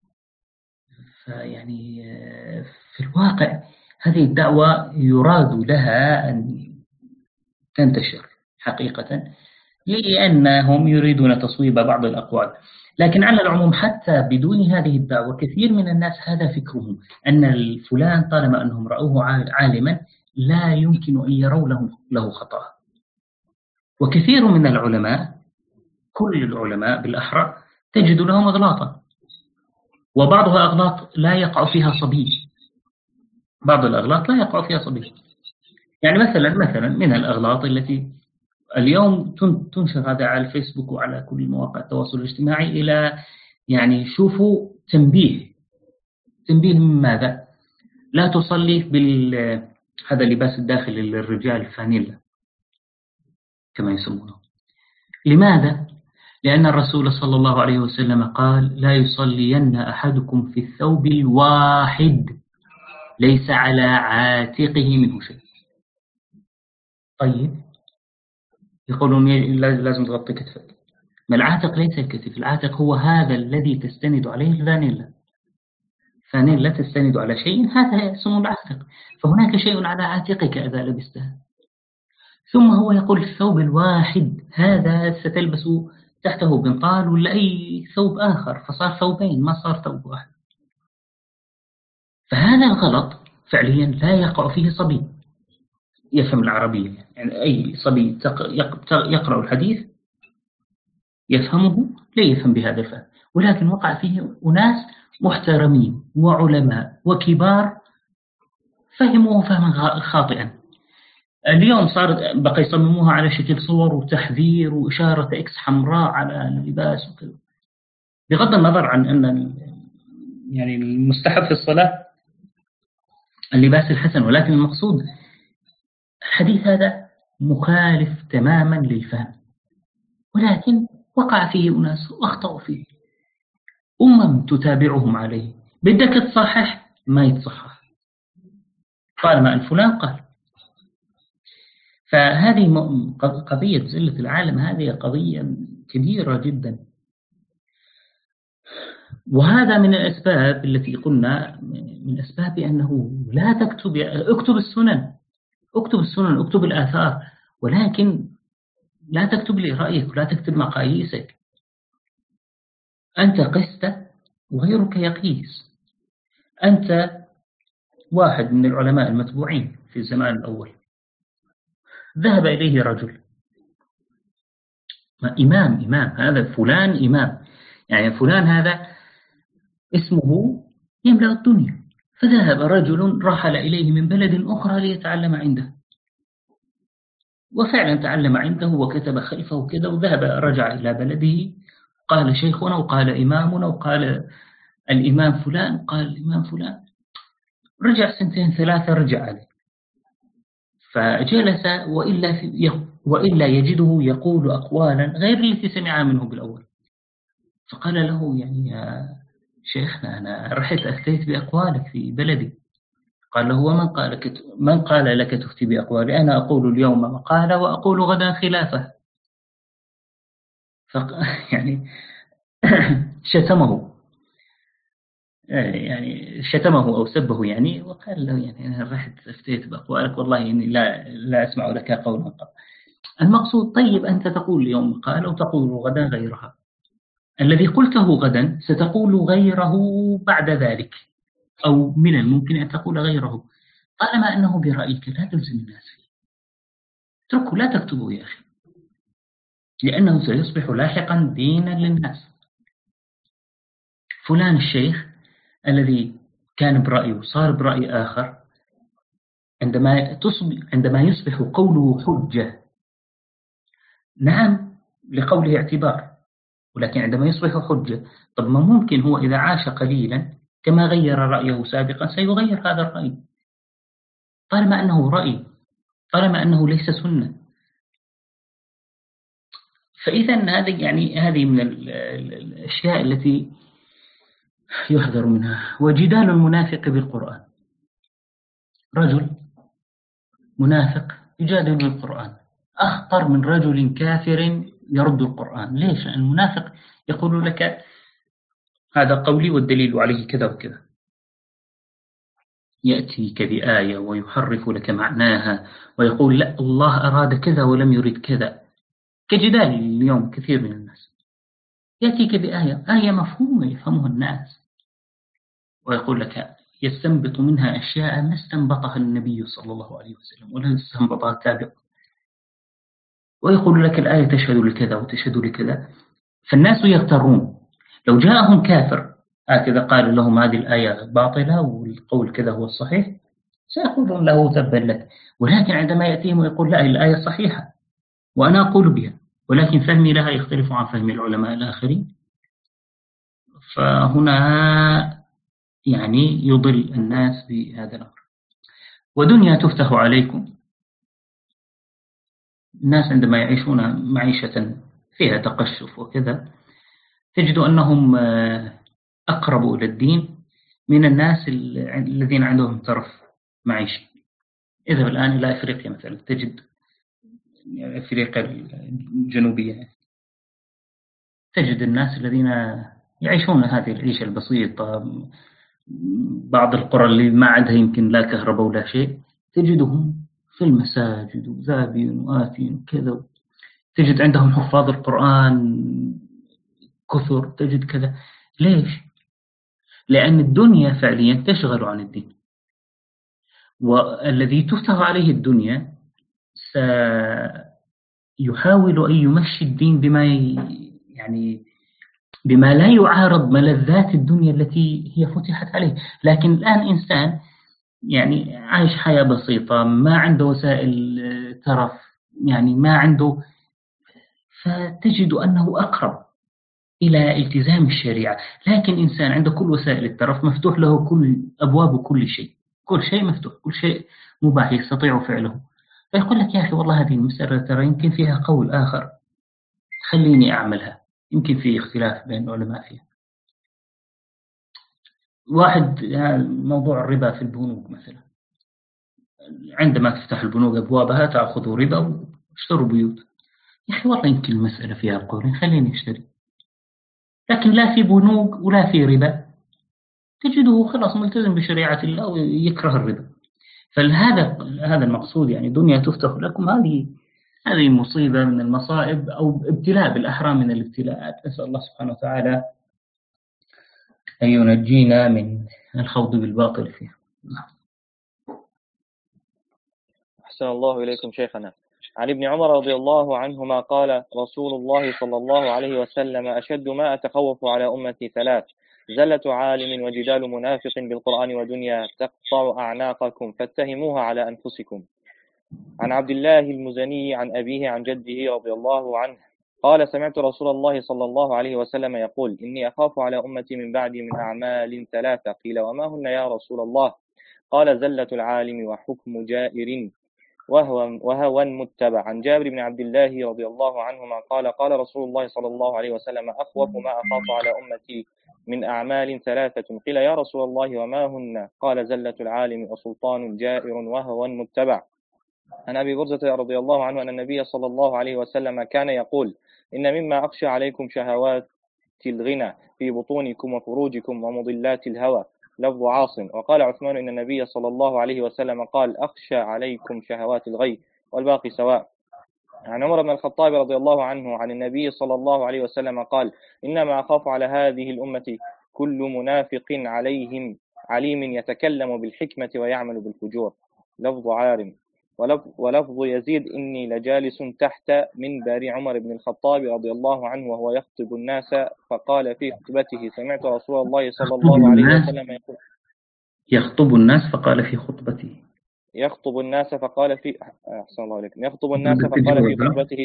B: فيعني في الواقع هذه الدعوة يراد لها أن تنتشر حقيقة لأنهم يريدون تصويب بعض الأقوال. لكن على العموم حتى بدون هذه الدعوة كثير من الناس هذا فكرهم أن الفلان طالما أنهم رأوه عالما لا يمكن أن يروا له, له خطأ. وكثير من العلماء كل العلماء بالأحرى تجد لهم أغلاطا، وبعضها أغلاط لا يقع فيها صبي. بعض الأغلاط لا يقع فيها صبي. يعني مثلا مثلا من الأغلاط التي اليوم تنشر هذا على الفيسبوك وعلى كل مواقع التواصل الاجتماعي إلى يعني شوفوا تنبيه تنبيه من ماذا؟ لا تصلي بال هذا اللباس الداخلي للرجال فانيلا كما يسمونه. لماذا؟ لأن الرسول صلى الله عليه وسلم قال لا يصلين أحدكم في الثوب الواحد ليس على عاتقه منه شيء. طيب يقولون لازم تغطي كتفك. ما العاتق ليس الكتف، العاتق هو هذا الذي تستند عليه الفانيلا. فانيلا تستند على شيء هذا اسمه العاتق، فهناك شيء على عاتقك إذا لبستها. ثم هو يقول الثوب الواحد، هذا ستلبس تحته بنطال ولا أي ثوب آخر، فصار ثوبين ما صار ثوب واحد. فهذا الغلط فعليا لا يقع فيه صبي يفهم العربية. يعني أي صبي يقرأ الحديث يفهمه لا يفهم بهذا الفهم، ولكن وقع فيه أناس محترمين وعلماء وكبار فهموه فهما خاطئا. اليوم صار بقى يصمموها على شكل صور وتحذير وإشارة إكس حمراء على اللباس وكذا، بغض النظر عن أن يعني المستحب في الصلاة اللباس الحسن، ولكن المقصود الحديث هذا مخالف تماما للفهم، ولكن وقع فيه أناس وأخطأوا فيه، أمم تتابعهم عليه. بدك تصحح ما يتصحح طالما الفلان قال. فهذه قضية زلة العالم، هذه قضية كبيرة جدا، وهذا من الأسباب التي قلنا من أسباب أنه لا تكتب اكتب السنن اكتب السنن اكتب الآثار، ولكن لا تكتب لي رأيك ولا تكتب مقاييسك. أنت قست وغيرك يقيس. أنت واحد من العلماء المتبوعين في الزمان الأول، ذهب إليه رجل إمام إمام هذا فلان إمام، يعني فلان هذا اسمه يملأ الدنيا، فذهب رجل رحل إليه من بلد أخرى ليتعلم عنده، وفعلا تعلم عنده وكتب خلفه كذا، وذهب رجع إلى بلده قال شيخنا وقال إمامنا وقال الإمام فلان وقال الإمام فلان. رجع سنتين ثلاثة رجع عليه فجلس وإلا, وإلا يجده يقول أقوالا غير التي سمعها منه بالأول. فقال له يعني يا شيخنا أنا رحت أفتيت بأقوالك في بلدي. قال له ومن قال لك من قال لك تفتي بأقوالي؟ أنا أقول اليوم مقالة وأقول غدا خلافه. فق... يعني شتمه يعني شتمه أو سبه يعني، وقال له يعني أنا رحت أفتيت بأقوالك والله إني لا لا أسمع لك قولا قط. المقصود طيب أنت تقول اليوم مقالة وتقول غدا غيرها، الذي قلته غدا ستقول غيره بعد ذلك، أو من الممكن أن تقول غيره. طالما أنه برأيك لا تلزم الناس فيه، اتركه لا تكتبه يا أخي، لأنه سيصبح لاحقا دينا للناس. فلان الشيخ الذي كان برأيه صار برأي آخر، عندما تصبح عندما يصبح قوله حجة نعم لقوله اعتبار، ولكن عندما يصبح حجة طب ما ممكن هو إذا عاش قليلا كما غير رأيه سابقا سيغير هذا الرأي، طالما أنه رأي، طالما أنه ليس سنة. فإذا هذه يعني هذه من الأشياء التي يحذر منها. وجدال المنافق بالقرآن، رجل منافق يجادل بالقرآن أخطر من رجل كافر يرد القرآن. ليش؟ المنافق يقول لك هذا قولي والدليل عليه كذا وكذا، يأتيك بآية ويحرف لك معناها ويقول لا الله أراد كذا ولم يرد كذا، كجدال اليوم كثير من الناس. يأتيك بآية آية مفهومة يفهمها الناس، ويقول لك يستنبط منها أشياء ما استنبطها النبي صلى الله عليه وسلم ولا استنبطها التابع، ويقول لك الآية تشهد لكذا وتشهد لكذا، فالناس يغترون. لو جاءهم كافر هكذا قال لهم هذه الآية باطلة والقول كذا هو الصحيح، سيقولون له تبا لك. ولكن عندما يأتيهم ويقول لا الآية صحيحة وأنا أقول بها، ولكن فهمي لها يختلف عن فهم العلماء الآخرين، فهنا يعني يضل الناس بهذا الأمر. ودنيا تفتح عليكم. الناس عندما يعيشون معيشة فيها تقشف وكذا تجد أنهم أقرب إلى الدين من الناس الذين عندهم ترف معيشي. اذهب الآن إلى أفريقيا مثلا، تجد أفريقيا الجنوبية، تجد الناس الذين يعيشون هذه العيشة البسيطة، بعض القرى اللي ما عندها يمكن لا كهرباء ولا شيء تجدهم في المساجد وذابين وآتين وكذا، تجد عندهم حفاظ القرآن كثر، تجد كذا. ليش؟ لأن الدنيا فعليا تشغل عن الدين، والذي تفتح عليه الدنيا سيحاول أن يمشي الدين بما يعني بما لا يعارض ملذات الدنيا التي هي فتحت عليه. لكن الآن إنسان يعني عايش حياة بسيطة، ما عنده وسائل ترف، يعني ما عنده، فتجد أنه أقرب إلى التزام الشريعة. لكن إنسان عنده كل وسائل الترف، مفتوح له كل أبواب كل شيء، كل شيء مفتوح، كل شيء مباح يستطيع فعله، فيقول لك يا أخي والله هذه المسألة ترى يمكن فيها قول آخر، خليني أعملها، يمكن في اختلاف بين العلماء فيها. واحد موضوع الربا في البنوك مثلا، عندما تفتح البنوك أبوابها تأخذوا ربا واشتروا بيوت. يا أخي والله يمكن المسألة فيها قول، خليني أشتري. لكن لا في بنوك ولا في ربا، تجده خلاص ملتزم بشريعة الله ويكره الربا. فهذا هذا المقصود، يعني دنيا تفتح لكم، هذه هذه مصيبة من المصائب أو ابتلاء بالأحرى من الابتلاءات. أسأل الله سبحانه وتعالى أن ينجينا من الخوض بالباطل فيها.
D: أحسن الله إليكم شيخنا. عن ابن عمر رضي الله عنهما قال رسول الله صلى الله عليه وسلم: أشد ما أتخوف على أمتي ثلاث: زلة عالم وجدال منافق بالقرآن ودنيا تقطع أعناقكم فاتهموها على أنفسكم. عن عبد الله المزني عن أبيه عن جده رضي الله عنه قال: سمعت رسول الله صلى الله عليه وسلم يقول: إني أخاف على أمتي من بعدي من أعمال ثلاثة. قيل: وما هن يا رسول الله؟ قال: زلة العالم وحكم جائر وهو وهوى متبع. عن جابر بن عبد الله رضي الله عنهما قال: قال رسول الله صلى الله عليه وسلم: أخوف ما أخاف على أمتي من أعمال ثلاثة. قيل: يا رسول الله وما هن؟ قال: زلة العالم وسلطان جائر وهوى متبع. عن أبي برزة رضي الله عنه أن النبي صلى الله عليه وسلم كان يقول: إن مما أخشى عليكم شهوات الغنى في بطونكم وفروجكم ومضلات الهوى. لفظ عاصم. وقال عثمان إن النبي صلى الله عليه وسلم قال: أخشى عليكم شهوات الغي، والباقي سواء. عن عمر بن الخطاب رضي الله عنه عن النبي صلى الله عليه وسلم قال: إنما أخاف على هذه الأمة كل منافق عليهم عليم يتكلم بالحكمة ويعمل بالفجور. لفظ عارم. ولفظ يزيد: إني لجالس تحت منبر عمر بن الخطاب رضي الله عنه وهو يخطب الناس فقال في خطبته: سمعت رسول الله صلى الله عليه وسلم يقول.
B: يخطب الناس فقال في خطبته
D: يخطب الناس فقال في أحسن الله عليكم يخطب الناس فقال في خطبته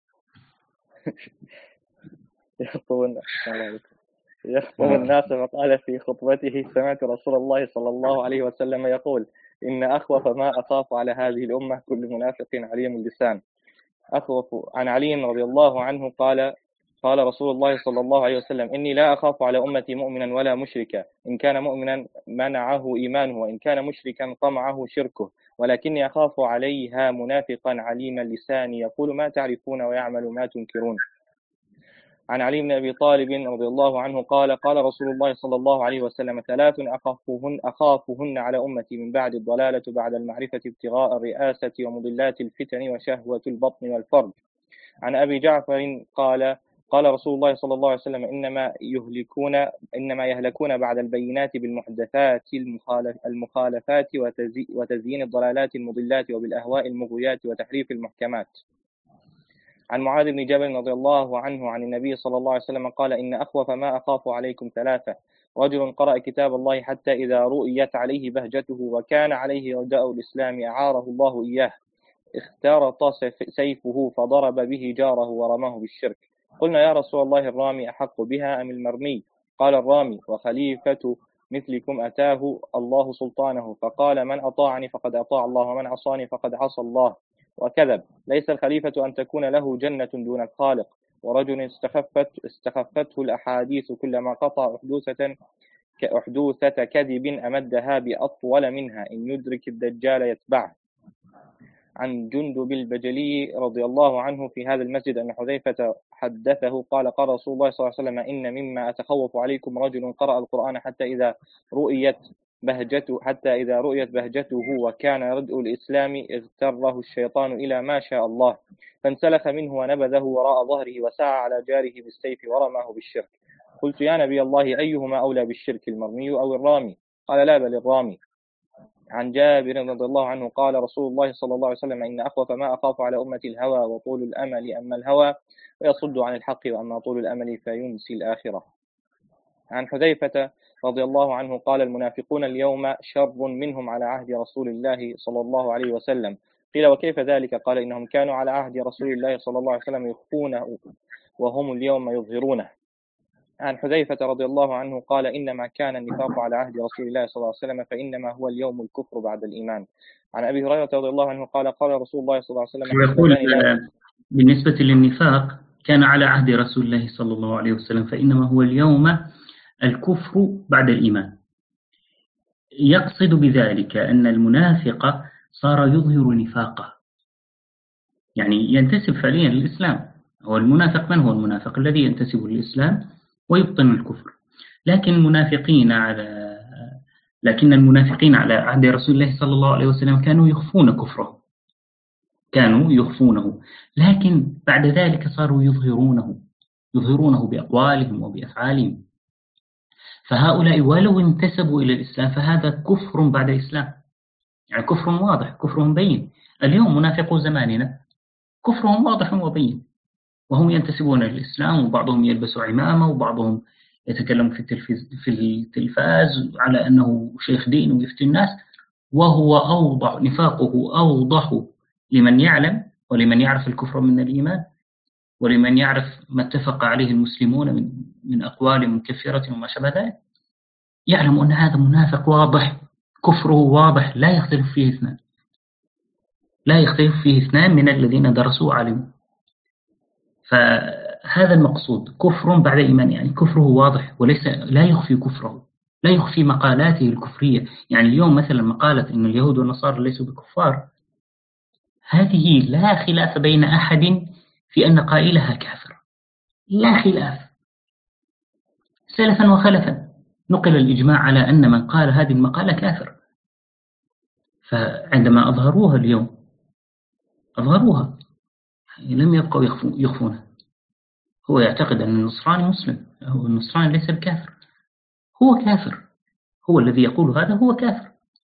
D: يخطب الناس يخطب الناس فقال في خطبته: سمعت رسول الله صلى الله عليه وسلم يقول: إن أخوف ما أخاف على هذه الأمة كل منافق عليم اللسان. أخوف. عن علي رضي الله عنه قال: قال رسول الله صلى الله عليه وسلم: إني لا أخاف على أمتي مؤمنا ولا مشركا، إن كان مؤمنا منعه إيمانه، وإن كان مشركا طمعه شركه، ولكني أخاف عليها منافقا عليم اللسان يقول ما تعرفون ويعمل ما تنكرون. عن علي بن أبي طالب رضي الله عنه قال: قال رسول الله صلى الله عليه وسلم: ثلاث أخافهن, أخافهن على أمتي من بعد: الضلالة بعد المعرفة، ابتغاء الرئاسة، ومضلات الفتن، وشهوة البطن والفرج. عن أبي جعفر قال: قال رسول الله صلى الله عليه وسلم: إنما يهلكون إنما يهلكون بعد البينات بالمحدثات المخالفات وتزيين الضلالات المضلات وبالأهواء المغويات وتحريف المحكمات.
E: عن معاذ بن جبل رضي الله عنه عن النبي صلى الله عليه وسلم قال إن أخوف ما أخاف عليكم ثلاثة: رجل قرأ كتاب الله حتى إذا رؤيت عليه بهجته وكان عليه رداء الإسلام أعاره الله إياه اخترط سيفه فضرب به جاره ورماه بالشرك. قلنا يا رسول الله الرامي أحق بها أم المرمي؟ قال الرامي: وخليفة مثلكم أتاه الله سلطانه فقال من أطاعني فقد أطاع الله ومن عصاني فقد عصى الله، وكذب. ليس الخليفة أن تكون له جنة دون الخالق. ورجل استخفت استخفته الأحاديث كلما قطع أحدوثة أحدوثة كذب أمدها بأطول منها إن يدرك الدجال يتبعه. عن جندب البجلي رضي الله عنه في هذا المسجد أن حذيفة حدثه قال قال رسول الله صلى الله عليه وسلم: إن مما أتخوف عليكم رجل قرأ القرآن حتى إذا رؤيت بهجته حتى إذا رؤيت بهجته وكان ردء الإسلام اغتره الشيطان إلى ما شاء الله فانسلخ منه ونبذه وراء ظهره وسعى على جاره بالسيف ورماه بالشرك. قلت يا نبي الله أيهما أولى بالشرك، المرمي أو الرامي؟ قال لا بل الرامي. عن جابر رضي الله عنه قال رسول الله صلى الله عليه وسلم: إن أخوف ما أخاف على أمتي الهوى وطول الأمل، أما الهوى ويصد عن الحق وأما طول الأمل فينسي الآخرة. عن حذيفة رضي الله عنه قال: المنافقون اليوم شر منهم على عهد رسول الله صلى الله عليه وسلم. قيل وكيف ذلك؟ قال: إنهم كانوا على عهد رسول الله صلى الله عليه وسلم يخفونه وهم اليوم يظهرونه. عن حذيفة رضي الله عنه قال: إنما كان النفاق على عهد رسول الله صلى الله عليه وسلم فإنما هو اليوم الكفر بعد الإيمان. عن أبي هريرة رضي الله عنه قال: قال رسول الله صلى الله عليه وسلم:
B: يقول بالنسبة للنفاق كان على عهد رسول الله صلى الله عليه وسلم فإنما هو اليوم الكفر بعد الإيمان. يقصد بذلك أن المنافق صار يظهر نفاقه، يعني ينتسب فعليا للإسلام. هو المنافق من هو المنافق؟ الذي ينتسب للإسلام ويبطن الكفر. لكن المنافقين على لكن المنافقين على عهد رسول الله صلى الله عليه وسلم كانوا يخفون كفرهم، كانوا يخفونه، لكن بعد ذلك صاروا يظهرونه يظهرونه بأقوالهم وبأفعالهم. فهؤلاء ولو انتسبوا إلى الإسلام فهذا كفر بعد الإسلام، يعني كفر واضح، كفر بين. اليوم منافقو زماننا كفرهم واضح وبين، وهم ينتسبون للإسلام، وبعضهم يلبس عمامة، وبعضهم يتكلم في التلفاز في التلفاز على أنه شيخ دين ويفتي الناس، وهو أوضح، نفاقه أوضح لمن يعلم ولمن يعرف الكفر من الإيمان، ولمن يعرف ما اتفق عليه المسلمون من من أقوال مكفرة وما شابه ذلك. يعلم أن هذا منافق واضح، كفره واضح، لا يختلف فيه اثنان لا يختلف فيه اثنان من الذين درسوا علموا. فهذا المقصود، كفر بعد إيمان، يعني كفره واضح وليس لا يخفي كفره، لا يخفي مقالاته الكفرية. يعني اليوم مثلا مقالة إن اليهود والنصارى ليسوا بكفار، هذه لا خلاف بين أحد في أن قائلها كافر، لا خلاف سلفا وخلفا، نقل الإجماع على أن من قال هذه المقالة كافر. فعندما أظهروها اليوم أظهروها، لم يبقوا يخفونها. هو يعتقد أن النصراني مسلم، هو النصراني ليس بكافر، هو كافر، هو الذي يقول هذا هو كافر،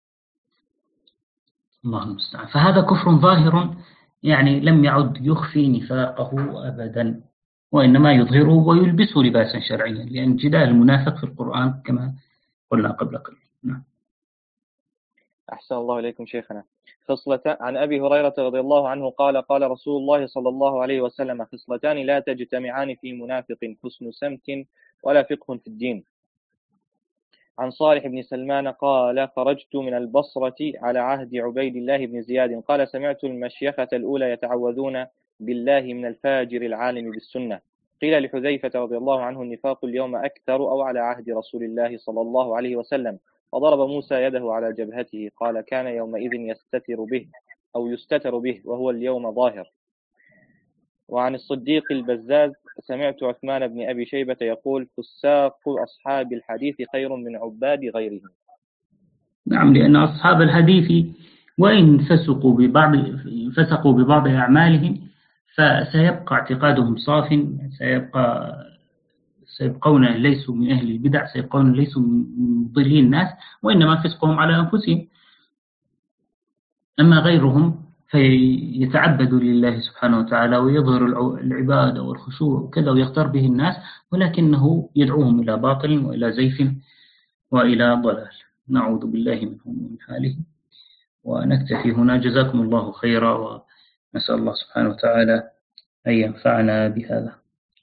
B: الله المستعان. فهذا كفر ظاهر، يعني لم يعد يخفي نفاقه أبدا، وإنما يظهره ويلبسه لباسا شرعيا، لأن جدال المنافق في القرآن كما قلنا قبل قليل. نعم.
E: أحسن الله إليكم شيخنا. خصلتان. عن أبي هريرة رضي الله عنه قال قال رسول الله صلى الله عليه وسلم: خصلتان لا تجتمعان في منافق: حسن سمت ولا فقه في الدين. عن صالح بن سلمان قال: خرجت من البصرة على عهد عبيد الله بن زياد قال: سمعت المشيخة الأولى يتعوذون بالله من الفاجر العالم بالسنة. قيل لحذيفة رضي الله عنه: النفاق اليوم أكثر أو على عهد رسول الله صلى الله عليه وسلم؟ فضرب موسى يده على جبهته قال: كان يومئذ يستتر به أو يستتر به وهو اليوم ظاهر. وعن الصديق البزاز: سمعت عثمان بن أبي شيبة يقول: فساق أصحاب الحديث خير من عباد غيرهم.
B: نعم، لأن أصحاب الحديث وإن فسقوا ببعض فسقوا ببعض أعمالهم فسيبقى اعتقادهم صاف، سيبقى سيبقون ليسوا من أهل البدع، سيبقون ليسوا من مضلين الناس، وإنما فسقهم على أنفسهم. أما غيرهم فيتعبد لله سبحانه وتعالى ويظهر العبادة والخشوع وكذا ويختار به الناس، ولكنه يدعوهم إلى باطل وإلى زيف وإلى ضلال. نعوذ بالله منهم ومن حاله. ونكتفي هنا. جزاكم الله خيرا، ونسأل الله سبحانه وتعالى أن ينفعنا بهذا.